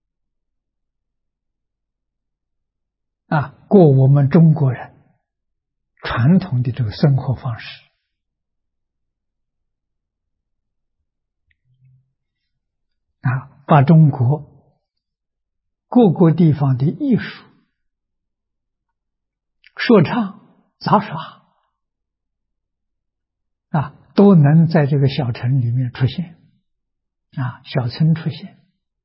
过我们中国人传统的这个生活方式把中国各个地方的艺术、说唱、杂耍都能在这个小城里面出现小村出现。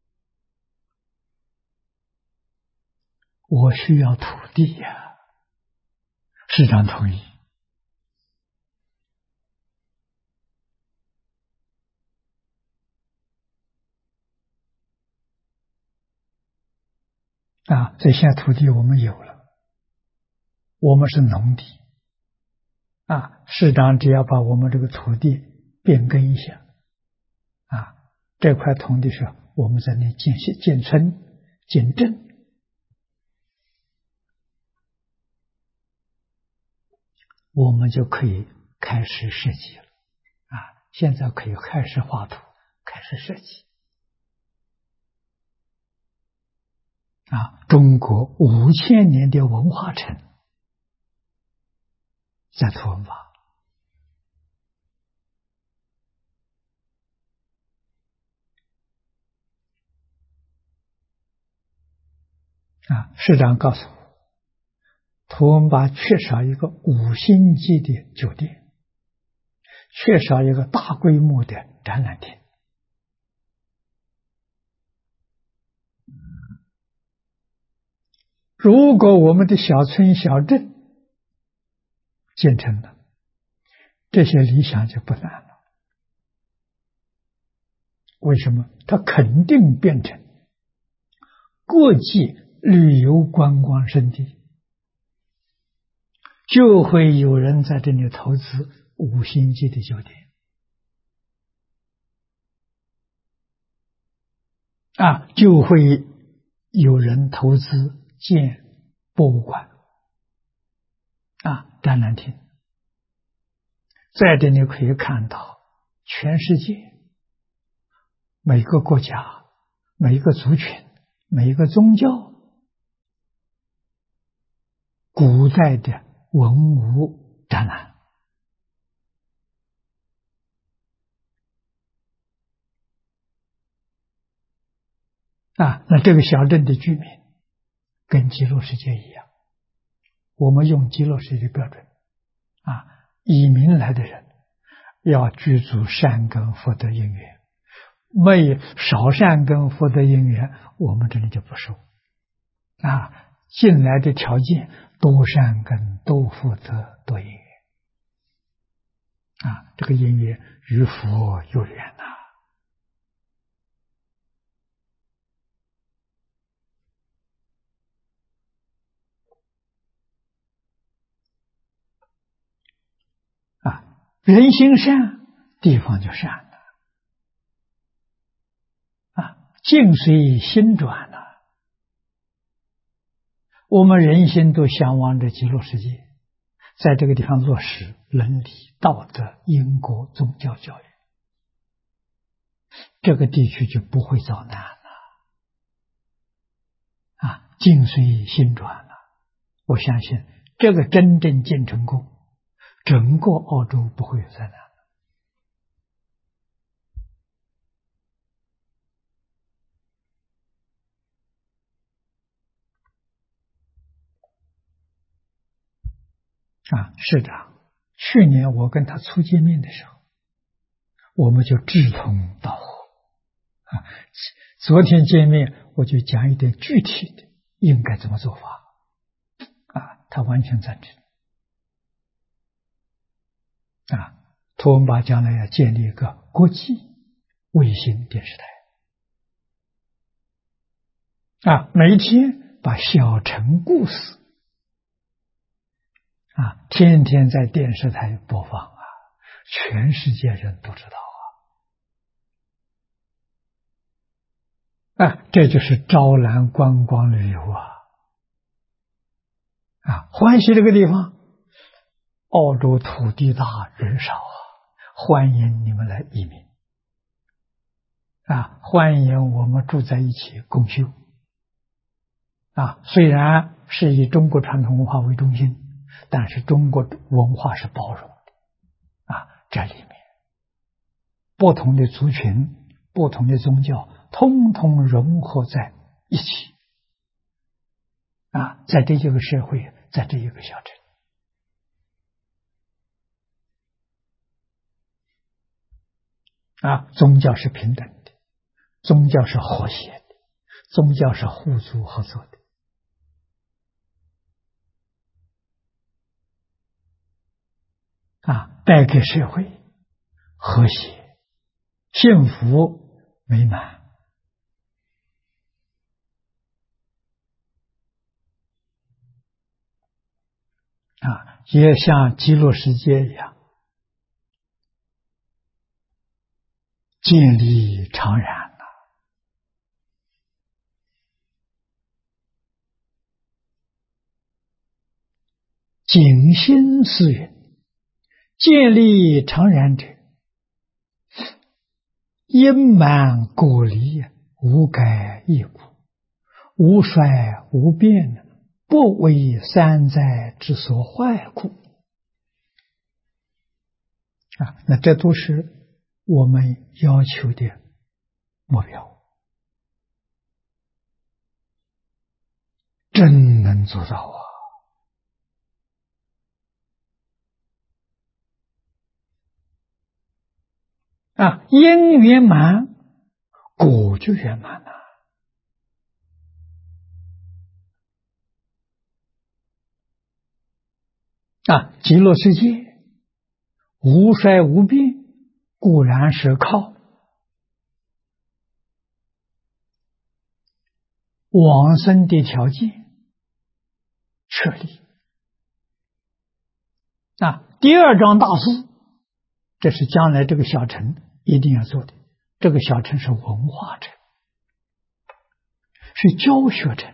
我需要土地呀，市长同意所以现在土地我们有了，我们是农地市长只要把我们这个土地变更一下这块土地是我们在那建村、建镇，我们就可以开始设计了现在可以开始画图，开始设计中国5000年的文化城在图文法市长告诉我，图文巴缺少一个5星级的酒店，缺少一个大规模的展览厅。如果我们的小村小镇建成了，这些理想就不难了。为什么？它肯定变成国际旅游观光胜地，就会有人在这里投资5星级的酒店就会有人投资建博物馆展览厅。在这里可以看到全世界每个国家、每一个族群、每一个宗教古代的文物展览那这个小镇的居民跟极乐世界一样，我们用极乐世界的标准移民来的人要具足善根福德因缘，没少善根福德因缘，我们这里就不收进来的条件多善根、多福德、多因缘这个因缘与佛有缘人心善，地方就善了境随心转了我们人心都向往着极乐世界，在这个地方落实伦理、道德、因果、宗教教育，这个地区就不会遭难了境随心转了。我相信这个真正建成功，整个澳洲不会有灾难市长，去年我跟他初见面的时候，我们就志同道合昨天见面我就讲一点具体的应该怎么做法他完全赞成图文巴将来要建立一个国际卫星电视台每天把小城故事天天在电视台播放全世界人都知道这就是招揽观光旅游欢喜这个地方，澳洲土地大人少欢迎你们来移民欢迎我们住在一起共修虽然是以中国传统文化为中心，但是中国文化是包容的这里面不同的族群、不同的宗教，通通融合在一起在这一个社会，在这一个小镇宗教是平等的，宗教是和谐的，宗教是互助合作的带给社会和谐、幸福、美满也像极乐世界一样，建立常然景心思云：建立常然者，阴满果离，无改异故，无衰无变，不为三灾之所坏故那这都是我们要求的目标，真能做到因圆满，果就圆满了极乐世界无衰无变，固然是靠往生的条件确立第二桩大事，这是将来这个小城一定要做的。这个小城是文化城，是教学城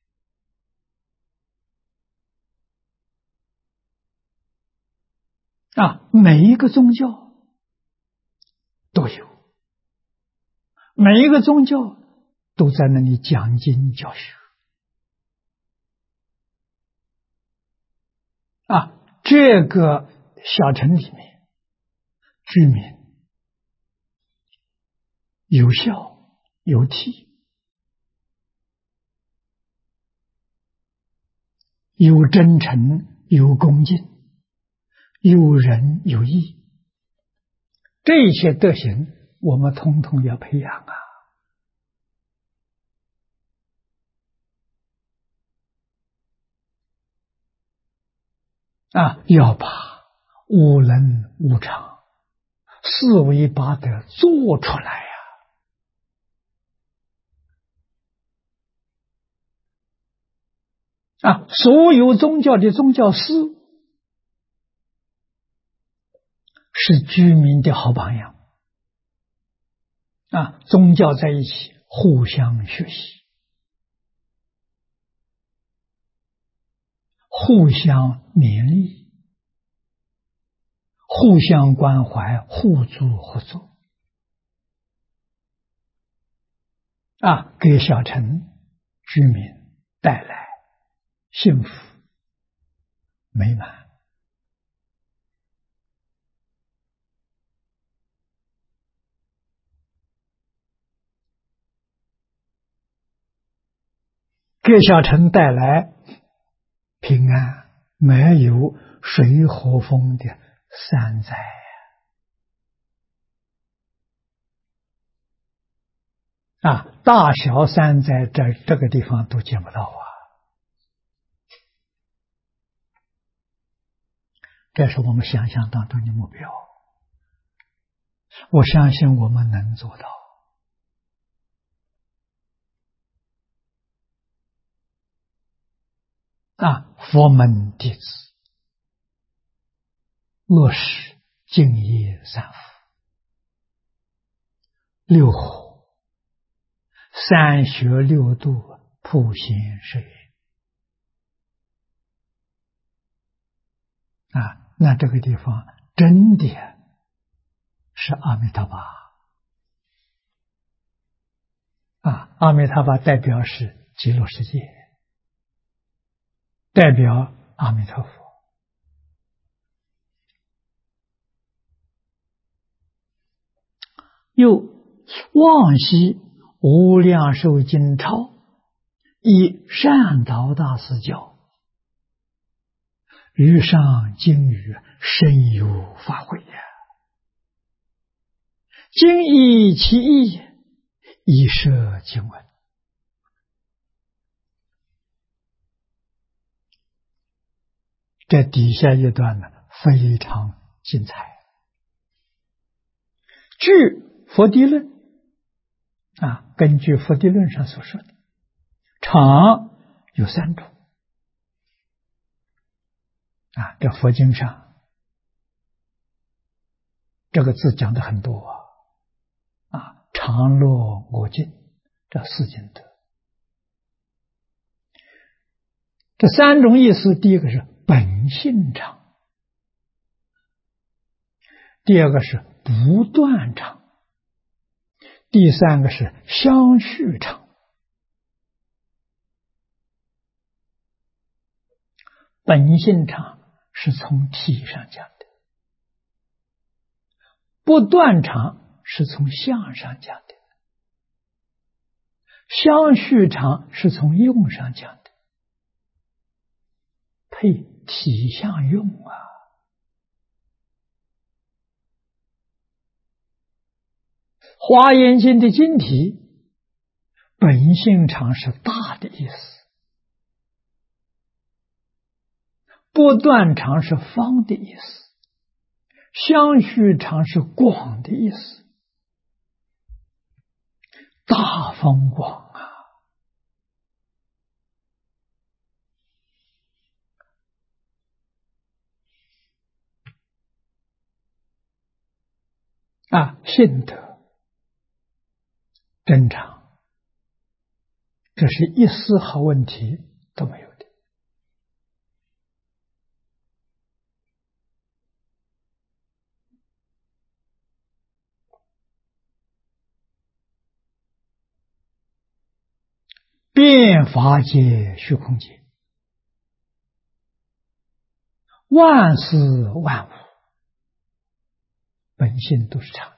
每一个宗教都有，每一个宗教都在那里讲经教学这个小城里面居民有孝有悌，有真诚有恭敬，有仁有义，这些德行我们统统要培养要把无能无常、四维八德做出来所有宗教的宗教师是居民的好榜样宗教在一起互相学习，互相勉励，互相关怀，互助合作给小城居民带来幸福美满给小城带来平安，没有水火风的三灾大小三灾在这个地方都见不到这是我们想象当中的目标，我相信我们能做到佛门弟子落实敬业三福、六火、 三学六度，普贤十愿啊，那这个地方真的是阿弥陀佛啊！阿弥陀佛代表是极乐世界，代表阿弥陀佛。又往昔无量寿经钞，以善导大师教，于上经语深有发挥呀。今依其意，以摄经文。这底下一段呢，非常精彩。据佛地论啊，根据佛地论上所说的，常有三种啊。这佛经上这个字讲的很多啊，常乐我净这四经德。这三种意思，第一个是本性常，第二个是不断常，第三个是相续常。本性常是从体上讲的，不断常是从相上讲的，相续常是从用上讲的。配体相用啊！华严经的经题，本性常是大的意思，不断常是方的意思，相续常是广的意思，大方广啊！性德真常，这是一丝毫问题都没有的。遍法界虚空界，万事万物本性都是常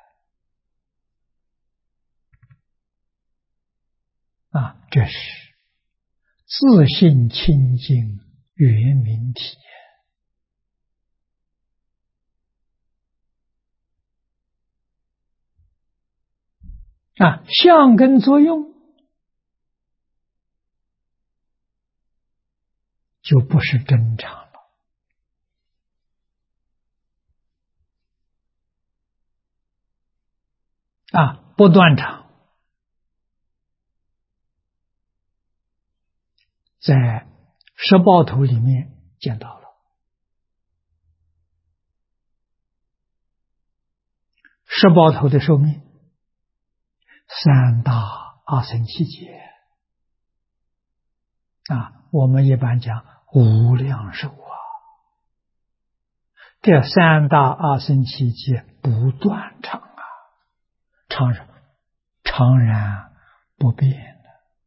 的啊！这是自性清净圆明体啊！相跟作用就不是真常了啊！不断常在十报图里面见到了，十报图的寿命三大阿僧祇劫啊，我们一般讲无量寿啊。这三大阿僧祇劫不断常啊，常是常然不变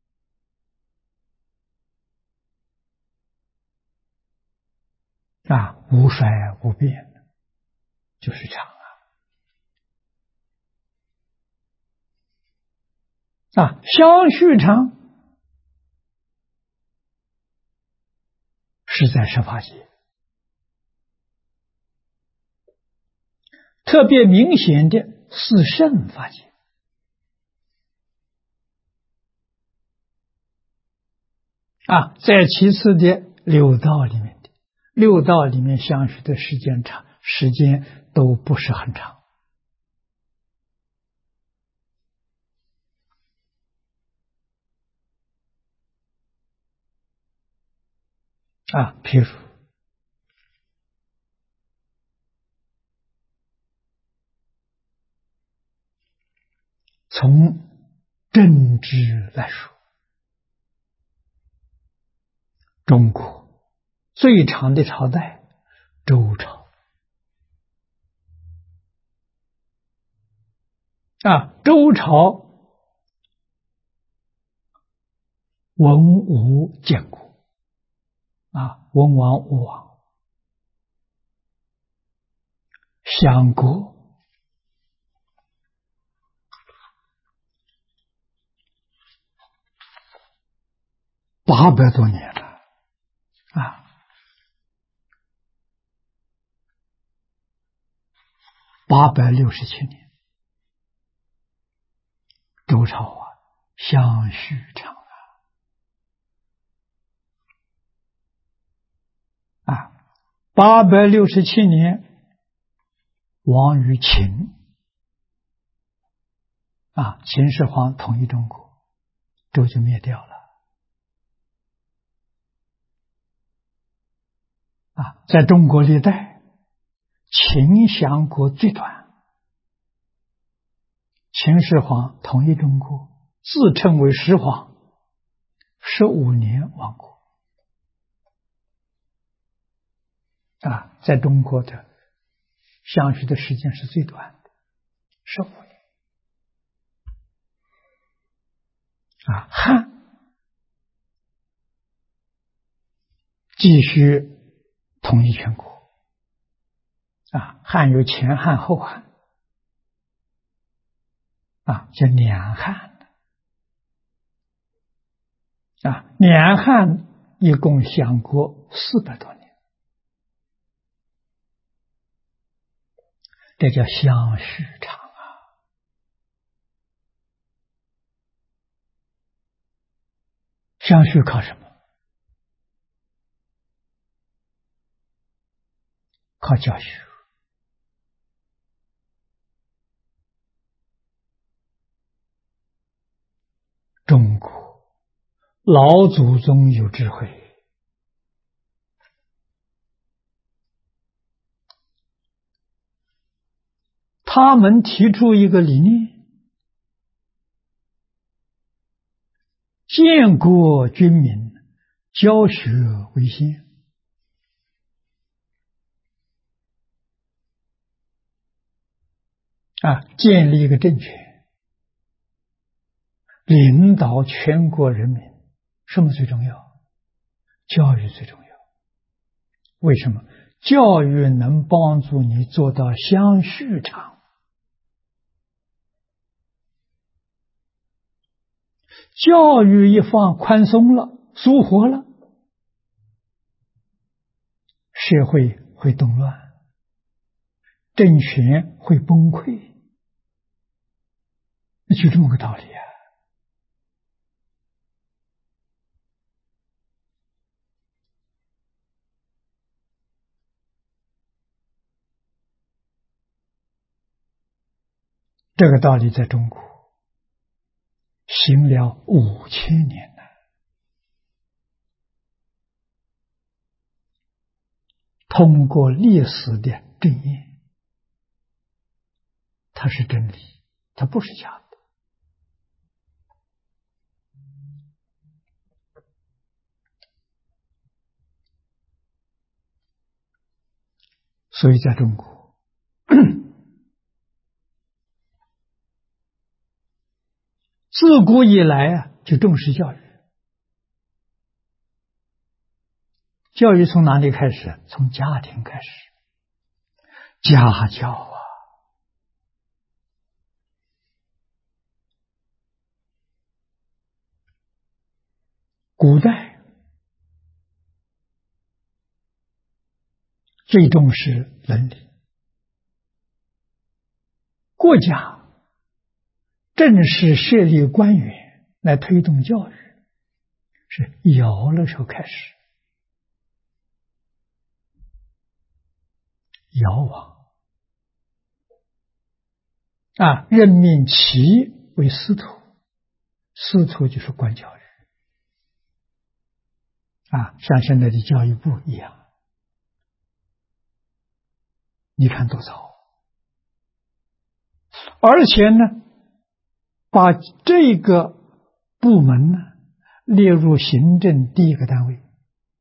的啊，无衰无变的，就是常啊。相续常是在十法界，特别明显的是圣法界啊，在其次的六道里面的六道里面相续的时间长，时间都不是很长啊。譬如从政治来说，中国最长的朝代周朝周朝文武兼顾文王武王，相国800多年了867年，周朝相续长867年亡于秦秦始皇统一中国，周就灭掉了在中国历代，秦降国最短，秦始皇统一中国，自称为始皇，15年亡国在中国的相续的时间是最短的，15年汉继续统一全国汉有前汉后汉叫两汉两汉一共相国400多年，这叫相续长相续靠什么？靠教学。中国老祖宗有智慧，他们提出一个理念：建国军民，教学为先。建立一个政权，领导全国人民，什么最重要？教育最重要。为什么？教育能帮助你做到相续长。教育一放宽松了，疏忽了，社会会动乱，政权会崩溃，就这么个道理这个道理在中国行了5000年了，通过历史的证验，它是真理，它不是假的。所以在中国自古以来就重视教育。教育从哪里开始？从家庭开始，家教古代最重视伦理，国家正式设立官员来推动教育，是尧那时候开始。尧王任命齐为司徒，司徒就是管教育像现在的教育部一样，你看多早。而且呢， 把这个部门呢列入行政第一个单位，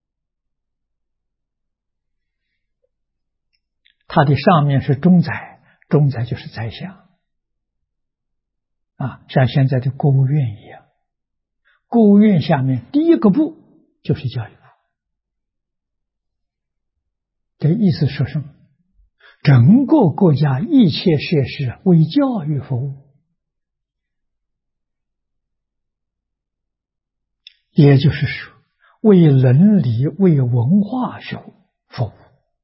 它的上面是中宰，中宰就是宰相啊，像现在的国务院一样，国务院下面第一个部就是教育部。这意思说什么？整个国家一切设施为教育服务，也就是说，为伦理、为文化服务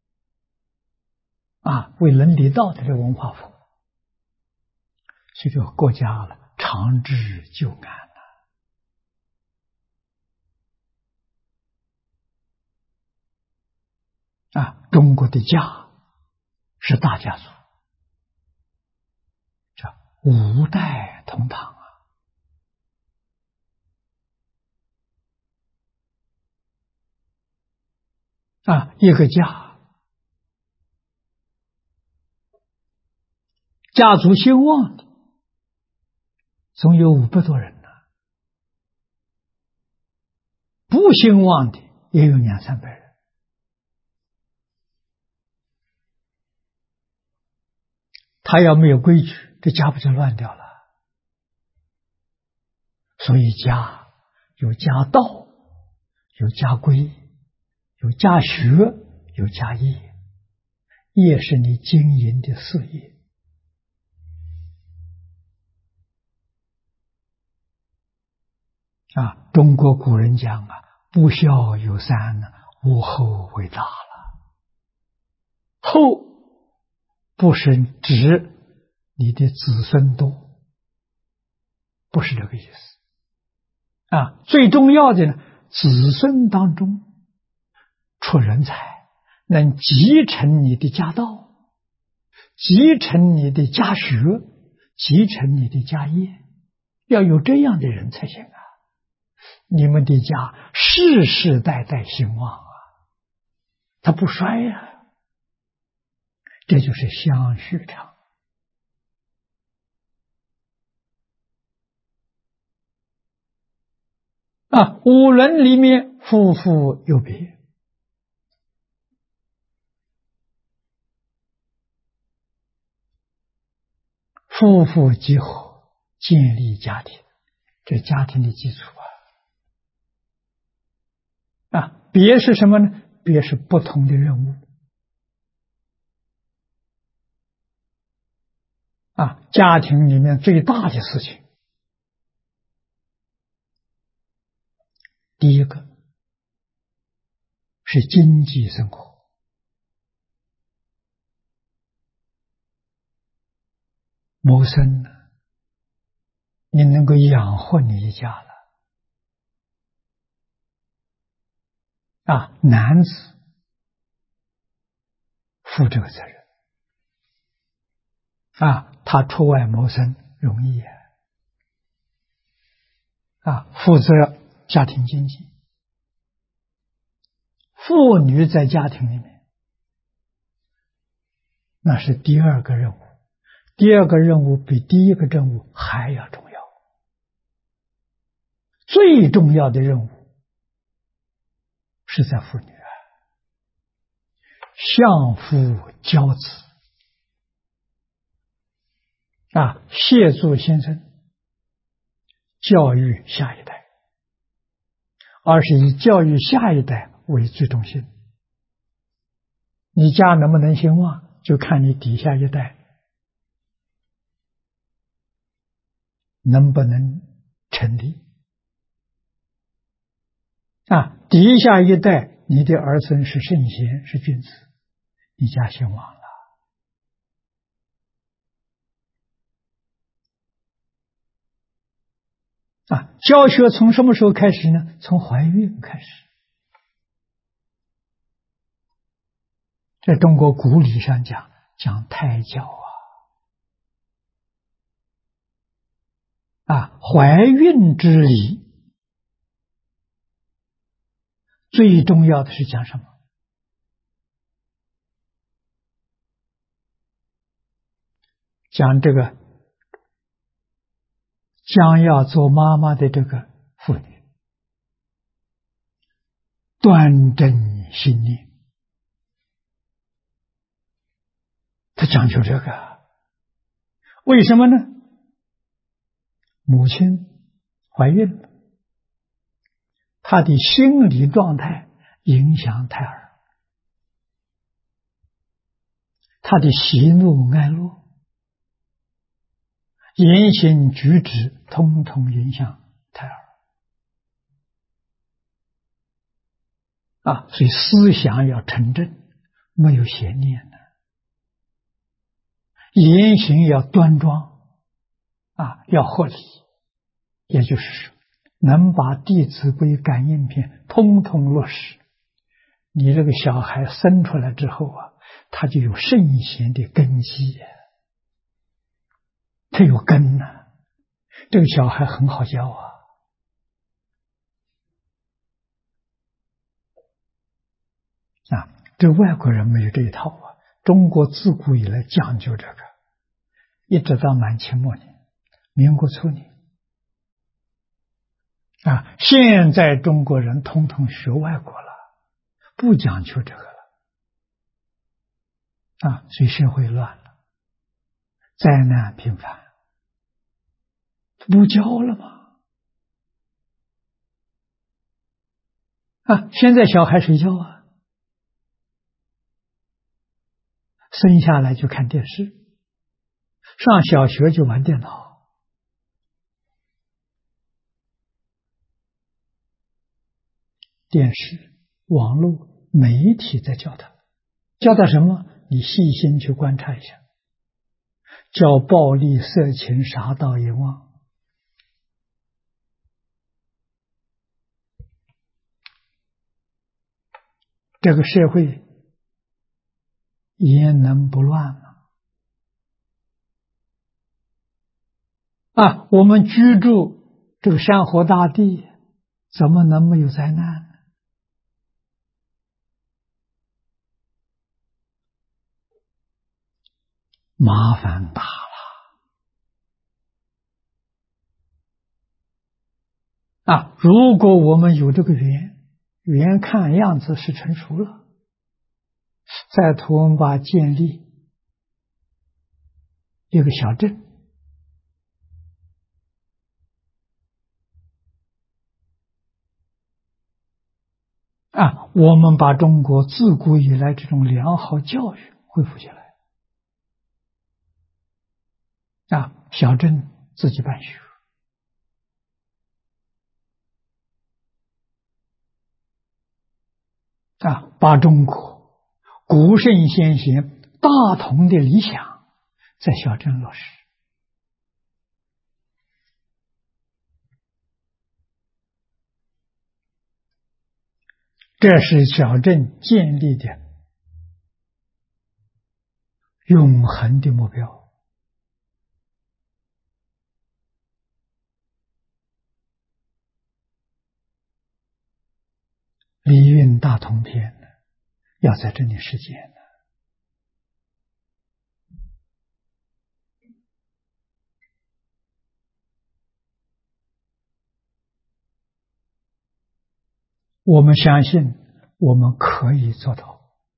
啊，为伦理道德的文化服务，所以这个国家了长治久安啊。中国的家是大家族，叫五代同堂啊，一个家族兴旺的总有500多人呢，不兴旺的也有200-300人。他要没有规矩，这家不就乱掉了？所以家有家道，有家规，有家学，有家业，业是你经营的事业啊。中国古人讲啊，不孝有三，无后为大了。后不是指你的子孙多，不是这个意思啊。最重要的呢，子孙当中出人才，能继承你的家道，继承你的家学，继承你的家业，要有这样的人才行啊。你们的家世世代代兴旺啊，它不衰呀。这就是相续长啊。五伦里面夫妇有别，夫妇结合建立家庭，这家庭的基础啊。别是什么呢？别是不同的任务啊。家庭里面最大的事情，第一个是经济生活，谋生呢，你能够养活你一家了啊。男子负这个责任啊，他出外谋生容易啊，负责家庭经济。妇女在家庭里面，那是第二个任务，第二个任务比第一个任务还要重要。最重要的任务是在妇女相夫教子啊，协助先生教育下一代，而是以教育下一代为最中心。你家能不能兴旺，就看你底下一代能不能成立啊。底下一代你的儿孙是圣贤，是君子，你家兴旺了啊。教学从什么时候开始呢？从怀孕开始。在中国古礼上讲胎教啊，怀孕之礼最重要的是讲什么？讲这个将要做妈妈的这个妇女，端正心念，他讲究这个。为什么呢？母亲怀孕了，她的心理状态影响胎儿，她的喜怒哀乐、言行举止，统统影响胎儿所以思想要纯正，没有邪念的，言行要端庄要合理，也就是说，能把《弟子规》感应篇通通落实，你这个小孩生出来之后他就有圣贤的根基，他有根这个小孩很好教这外国人没有这一套中国自古以来讲究这个，一直到满清末年、民国初年现在中国人统统学外国了，不讲究这个了所以社会乱了，灾难频繁，不教了吗？现在小孩谁教生下来就看电视，上小学就玩电脑，电视、网络、媒体在教他，教他什么？你细心去观察一下，教暴力、色情、杀盗淫妄。这个社会焉能不乱我们居住这个山河大地，怎么能没有灾难呢？麻烦大了如果我们有这个缘看样子是成熟了，在图文巴建立一个小镇我们把中国自古以来这种良好教育恢复起来小镇自己办学把中国古圣先贤大同的理想在小镇落实，这是小镇建立的永恒的目标。礼运大同篇要在这里实践我们相信我们可以做到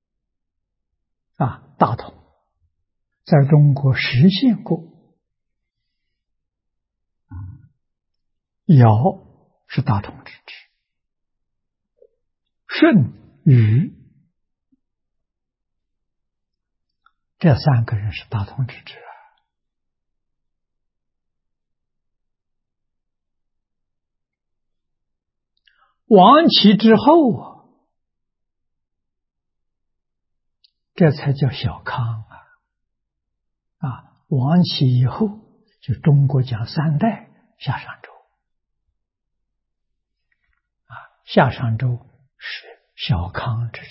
大同在中国实现过。尧是大同之治，舜、禹这三个人是大同之治王齐之后这才叫小康王齐以后就中国讲三代夏商周夏商周是小康之治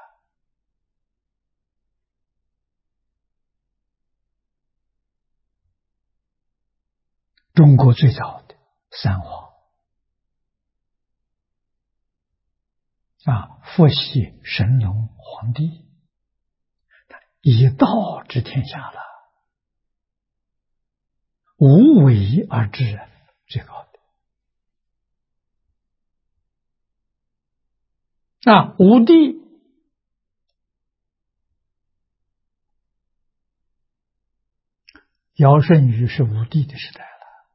中国最早的三皇佛系神农皇帝以道治天下了，无为而治， 最高的。武帝尧舜禹是武帝的时代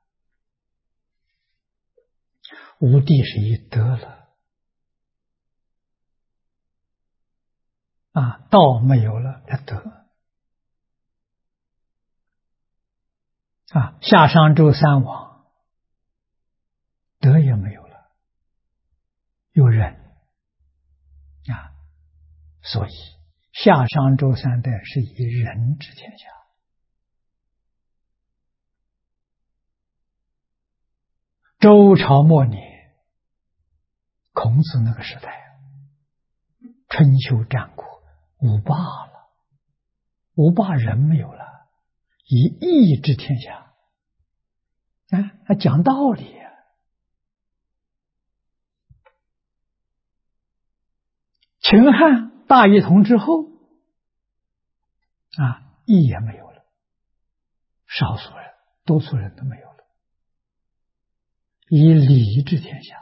了，武帝是以德了，道没有了，他德。夏商周三王，德也没有了，有仁所以夏商周三代是以仁治天下。周朝末年，孔子那个时代，春秋战国，五霸了，五霸人没有了，以义治天下。讲道理啊。秦汉大一统之后，义也没有了，少数人、多数人都没有了，以礼治天下，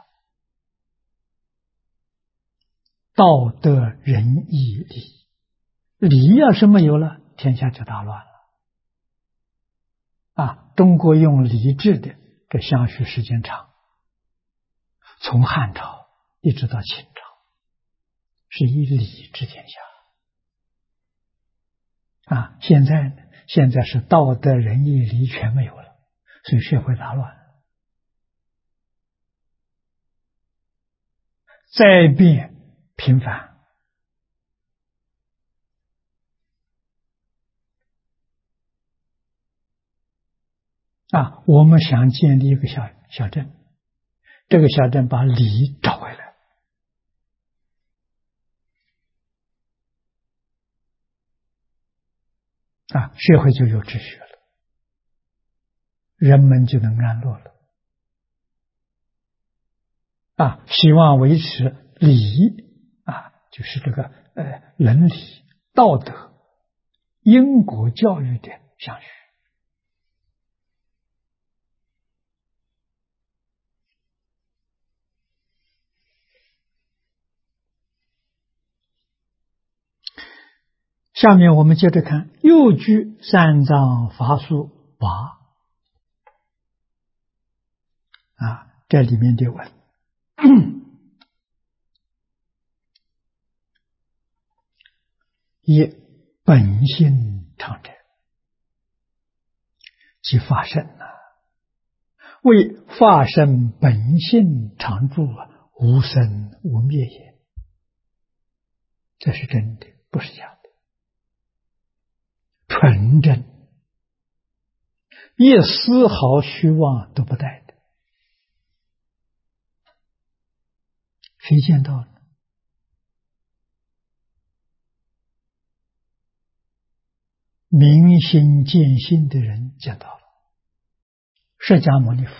道德仁义礼，礼要是没有了，天下就大乱了。中国用礼治的这相续时间长，从汉朝一直到秦朝，是以礼治天下。现在呢？现在是道德仁义礼全没有了，所以社会大乱，灾变频繁。我们想建立一个小镇，这个小镇把礼找回来，社会就有秩序了，人们就能安乐了。希望维持礼就是这个伦理、道德、因果教育的相续。下面我们接着看右句三藏法术8这里面的文以本性常者，即法身为法身本性常住无生无灭也。这是真的，不是假的，纯真，一丝毫虚妄都不带的。谁见到了？明心见性的人见到了。释迦牟尼佛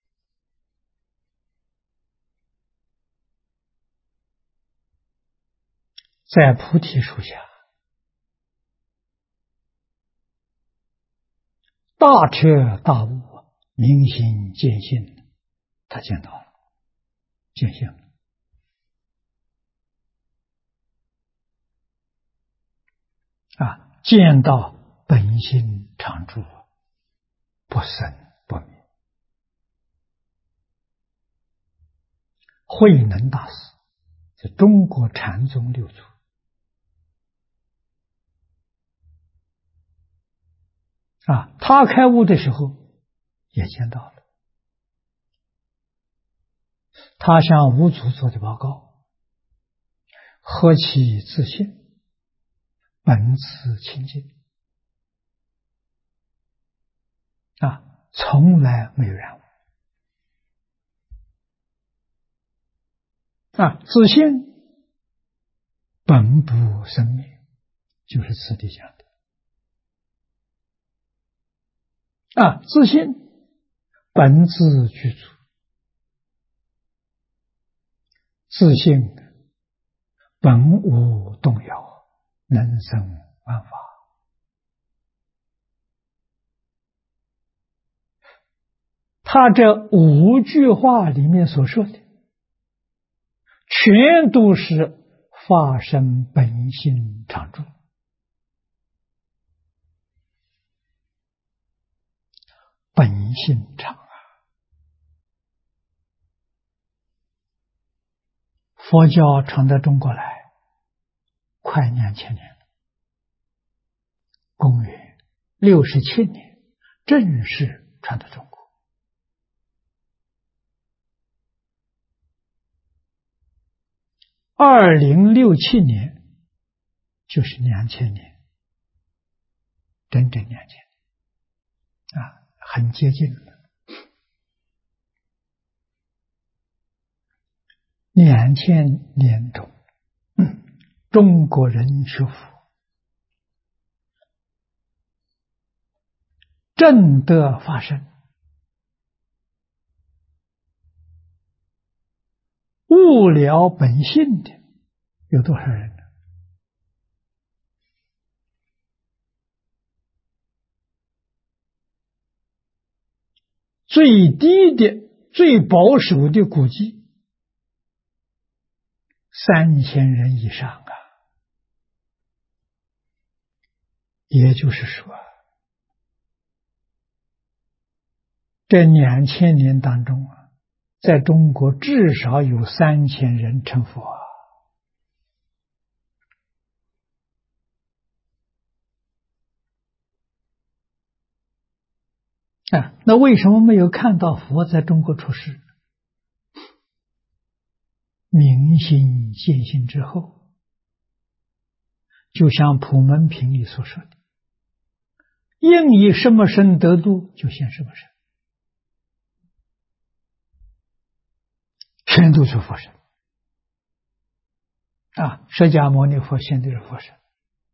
在菩提树下大彻大悟，明心见性，他见到了，见性了。见到本性常住，不生不灭。慧能大师是中国禅宗六祖，他开悟的时候也见到了。他向五祖做的报告：何其自信，本自清净。从来没有染污。自信本不生灭，就是此地讲的。自信本自具足，自信本无动摇，能生万法。 他这5句话里面所说的，全都是法身本性常住。本性常啊！佛教传到中国来，快2000年了。公元67年正式传到中国。2067年就是2000年，整整2000年啊，很接近了。2000年中，中国人学佛正得法身，悟了本性的有多少人呢？最低的、最保守的估计3000人以上啊。也就是说，这2000年当中啊，在中国至少有3000人成佛啊。那为什么没有看到佛在中国出世？明心见性之后，就像普门品里所说的，应以什么身得度，就现什么身，全都是佛身啊！释迦牟尼佛现在是佛身，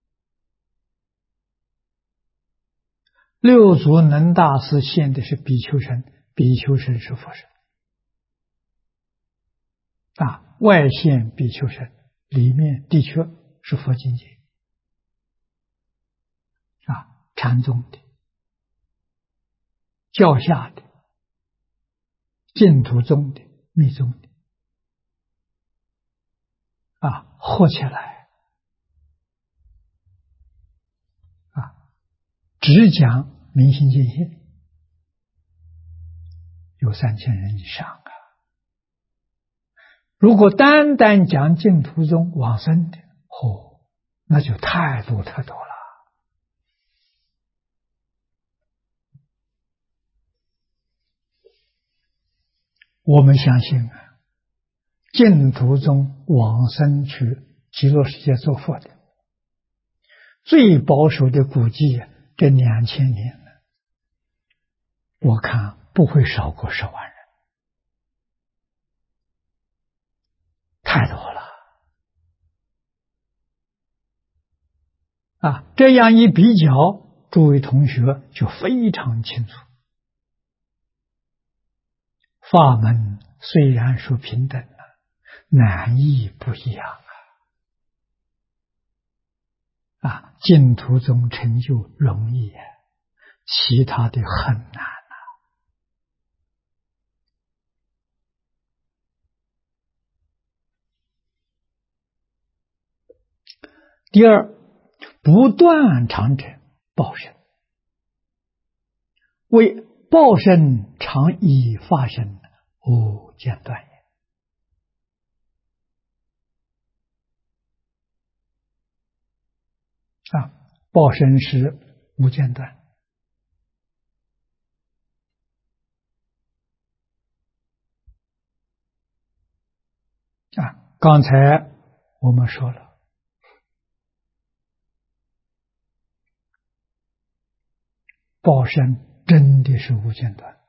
六祖能大师现的是比丘身，比丘身是佛身啊，外现比丘身，里面的确是佛境界啊，禅宗的、教下的、净土宗的、密宗的啊，合起来啊，只讲明心见性，有3000人以上啊。如果单单讲净土宗往生的，那就太多太多了。我们相信啊，净土宗往生去极乐世界做佛的，最保守的估计这2000年，我看不会少过10万人，太多了啊！这样一比较，诸位同学就非常清楚。法门虽然说平等了，难易不一样啊！净土宗成就容易啊，其他的很难啊。第二，不断常者报身，为报身常以法身，无间断也。啊，报身是无间断啊。刚才我们说了，报身真的是无间断，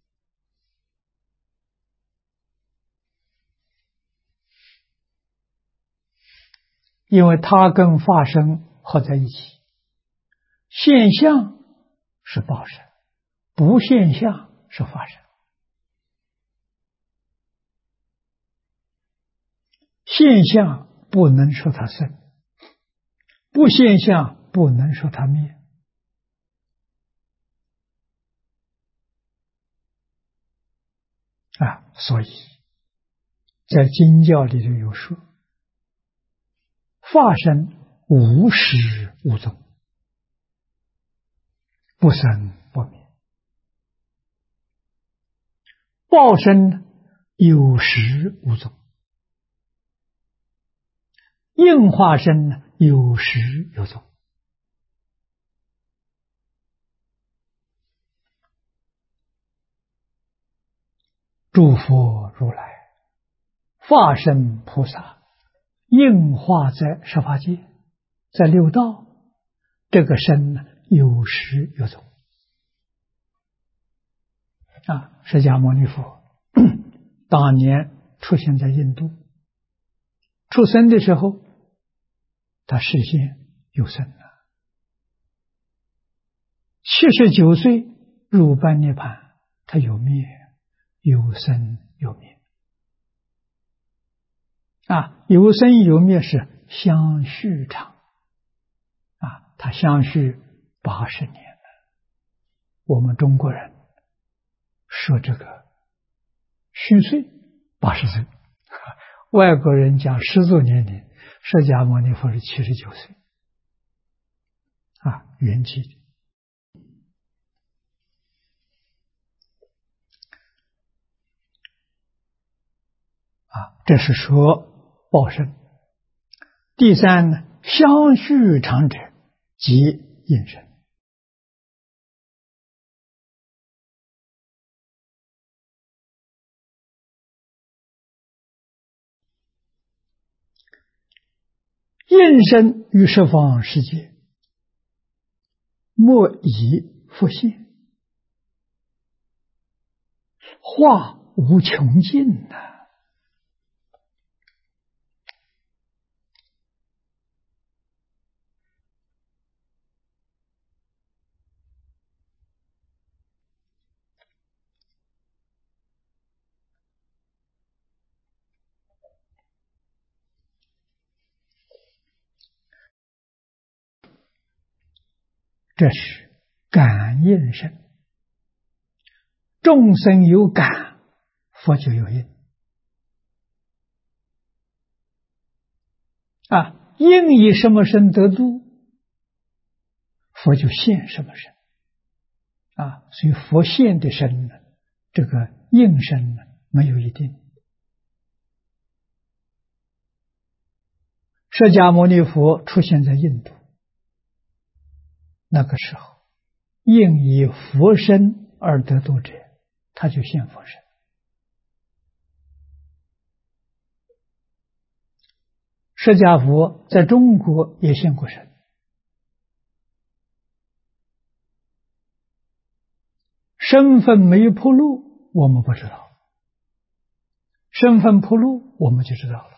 因为它跟法身合在一起，现象是报身，不现象是法身。现象不能说它生，不现象不能说它灭。 所以在经教里头有说，法身无始无终，不生不灭；报身有始无终，应化身有始有终。诸佛如来、化身菩萨应化在十法界，在六道，这个身有始有终。释迦牟尼佛当年出现在印度，出生的时候，他视线有生了，79岁入般涅槃，他有灭，有生有灭。有生有灭是相续长，他相续80年了。我们中国人说这个虚岁80岁，外国人讲实作年龄，释迦牟尼佛是79岁，圆寂的。这是说报身。第三呢，相续长者即应身。应身于十方世界，莫以复现，化无穷尽呐。这是感应身，众生有感，佛就有应。应以什么身得度，佛就现什么身。所以佛现的身呢，这个应身呢，没有一定。释迦牟尼佛出现在印度，那个时候应以佛身而得度者，他就现佛身。释迦佛在中国也现过身，身份没有铺路，我们不知道；身份铺路，我们就知道了。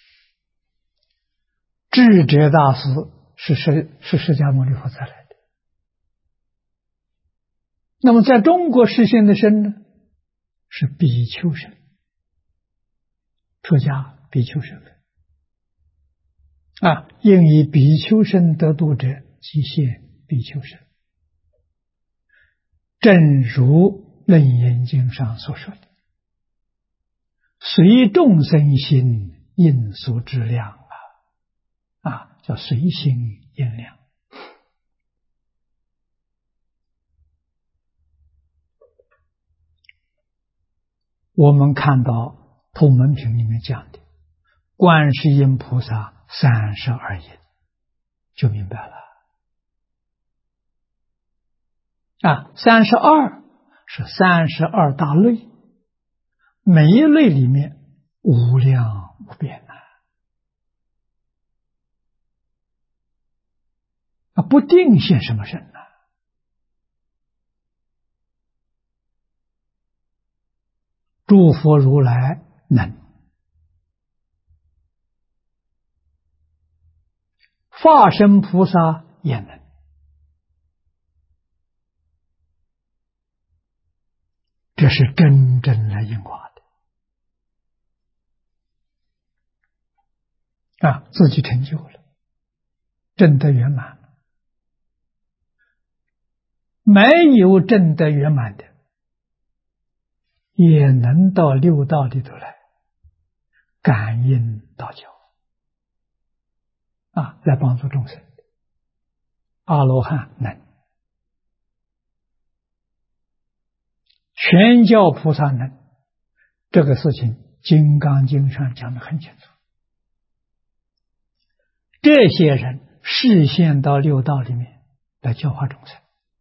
智者大师是释迦牟尼佛再来的。那么在中国实现的身呢，是比丘身，出家比丘身份。应以比丘身得度者，即现比丘身。正如《楞严经》上所说的，随众生心应所知量叫随心应量。我们看到《通门品》里面讲的观世音菩萨32应，就明白了。32是32大类，每一类里面无量无边不定现什么身诸佛如来能，化身菩萨也能。这是真正来应化的自己成就了，证得圆满。没有证得圆满的， 也能到六道里头来感应道交来帮助众生。阿罗汉能，全教菩萨能，这个事情《金刚经》上讲得很清楚。这些人示现到六道里面来教化众生，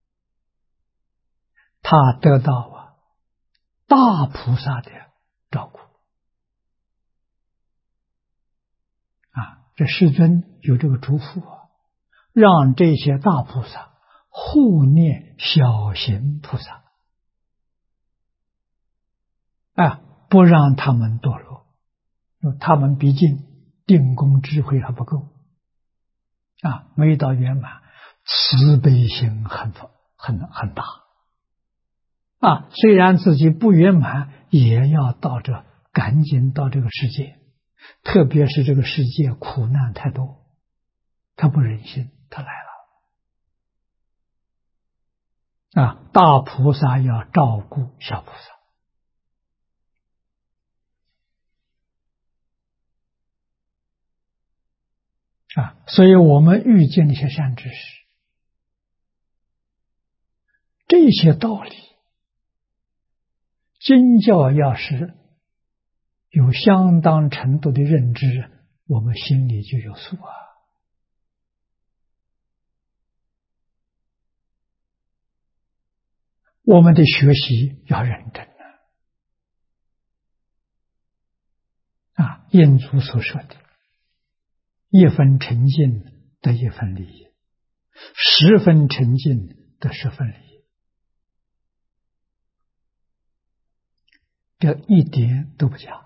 他得到大菩萨的照顾这世尊有这个嘱咐让这些大菩萨护念小型菩萨不让他们堕落，他们毕竟定功智慧还不够没到圆满，慈悲心很大虽然自己不圆满，也要赶紧到这个世界，特别是这个世界苦难太多，他不忍心，他来了大菩萨要照顾小菩萨所以我们遇见一些善知识，这些道理经教要是有相当程度的认知，我们心里就有数我们的学习要认真印祖所说的一分沉静得一分利益，10分沉静得10分利益，这一点都不假。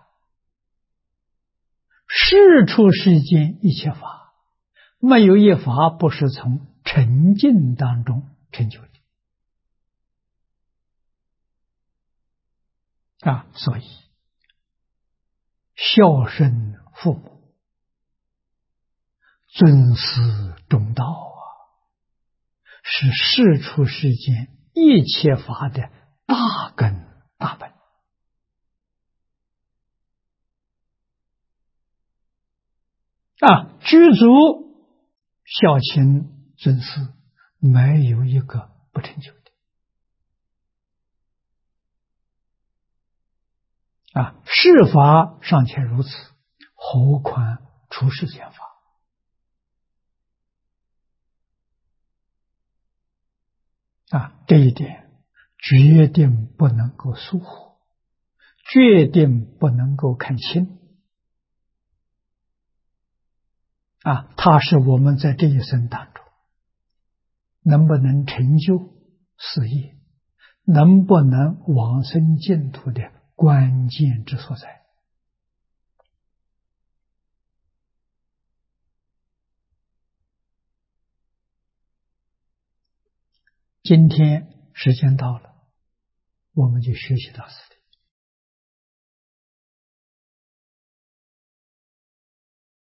事出世间一切法，没有一法不是从沉静当中成就的所以孝顺父母，尊师重道是事出世间一切法的大根大本居足孝亲尊师，没有一个不成就的世法尚且如此，何况出世间法这一点决定不能够疏忽，决定不能够看轻它是我们在这一生当中能不能成就事业，能不能往生净土的关键之所在今天时间到了，我们就学习到此地。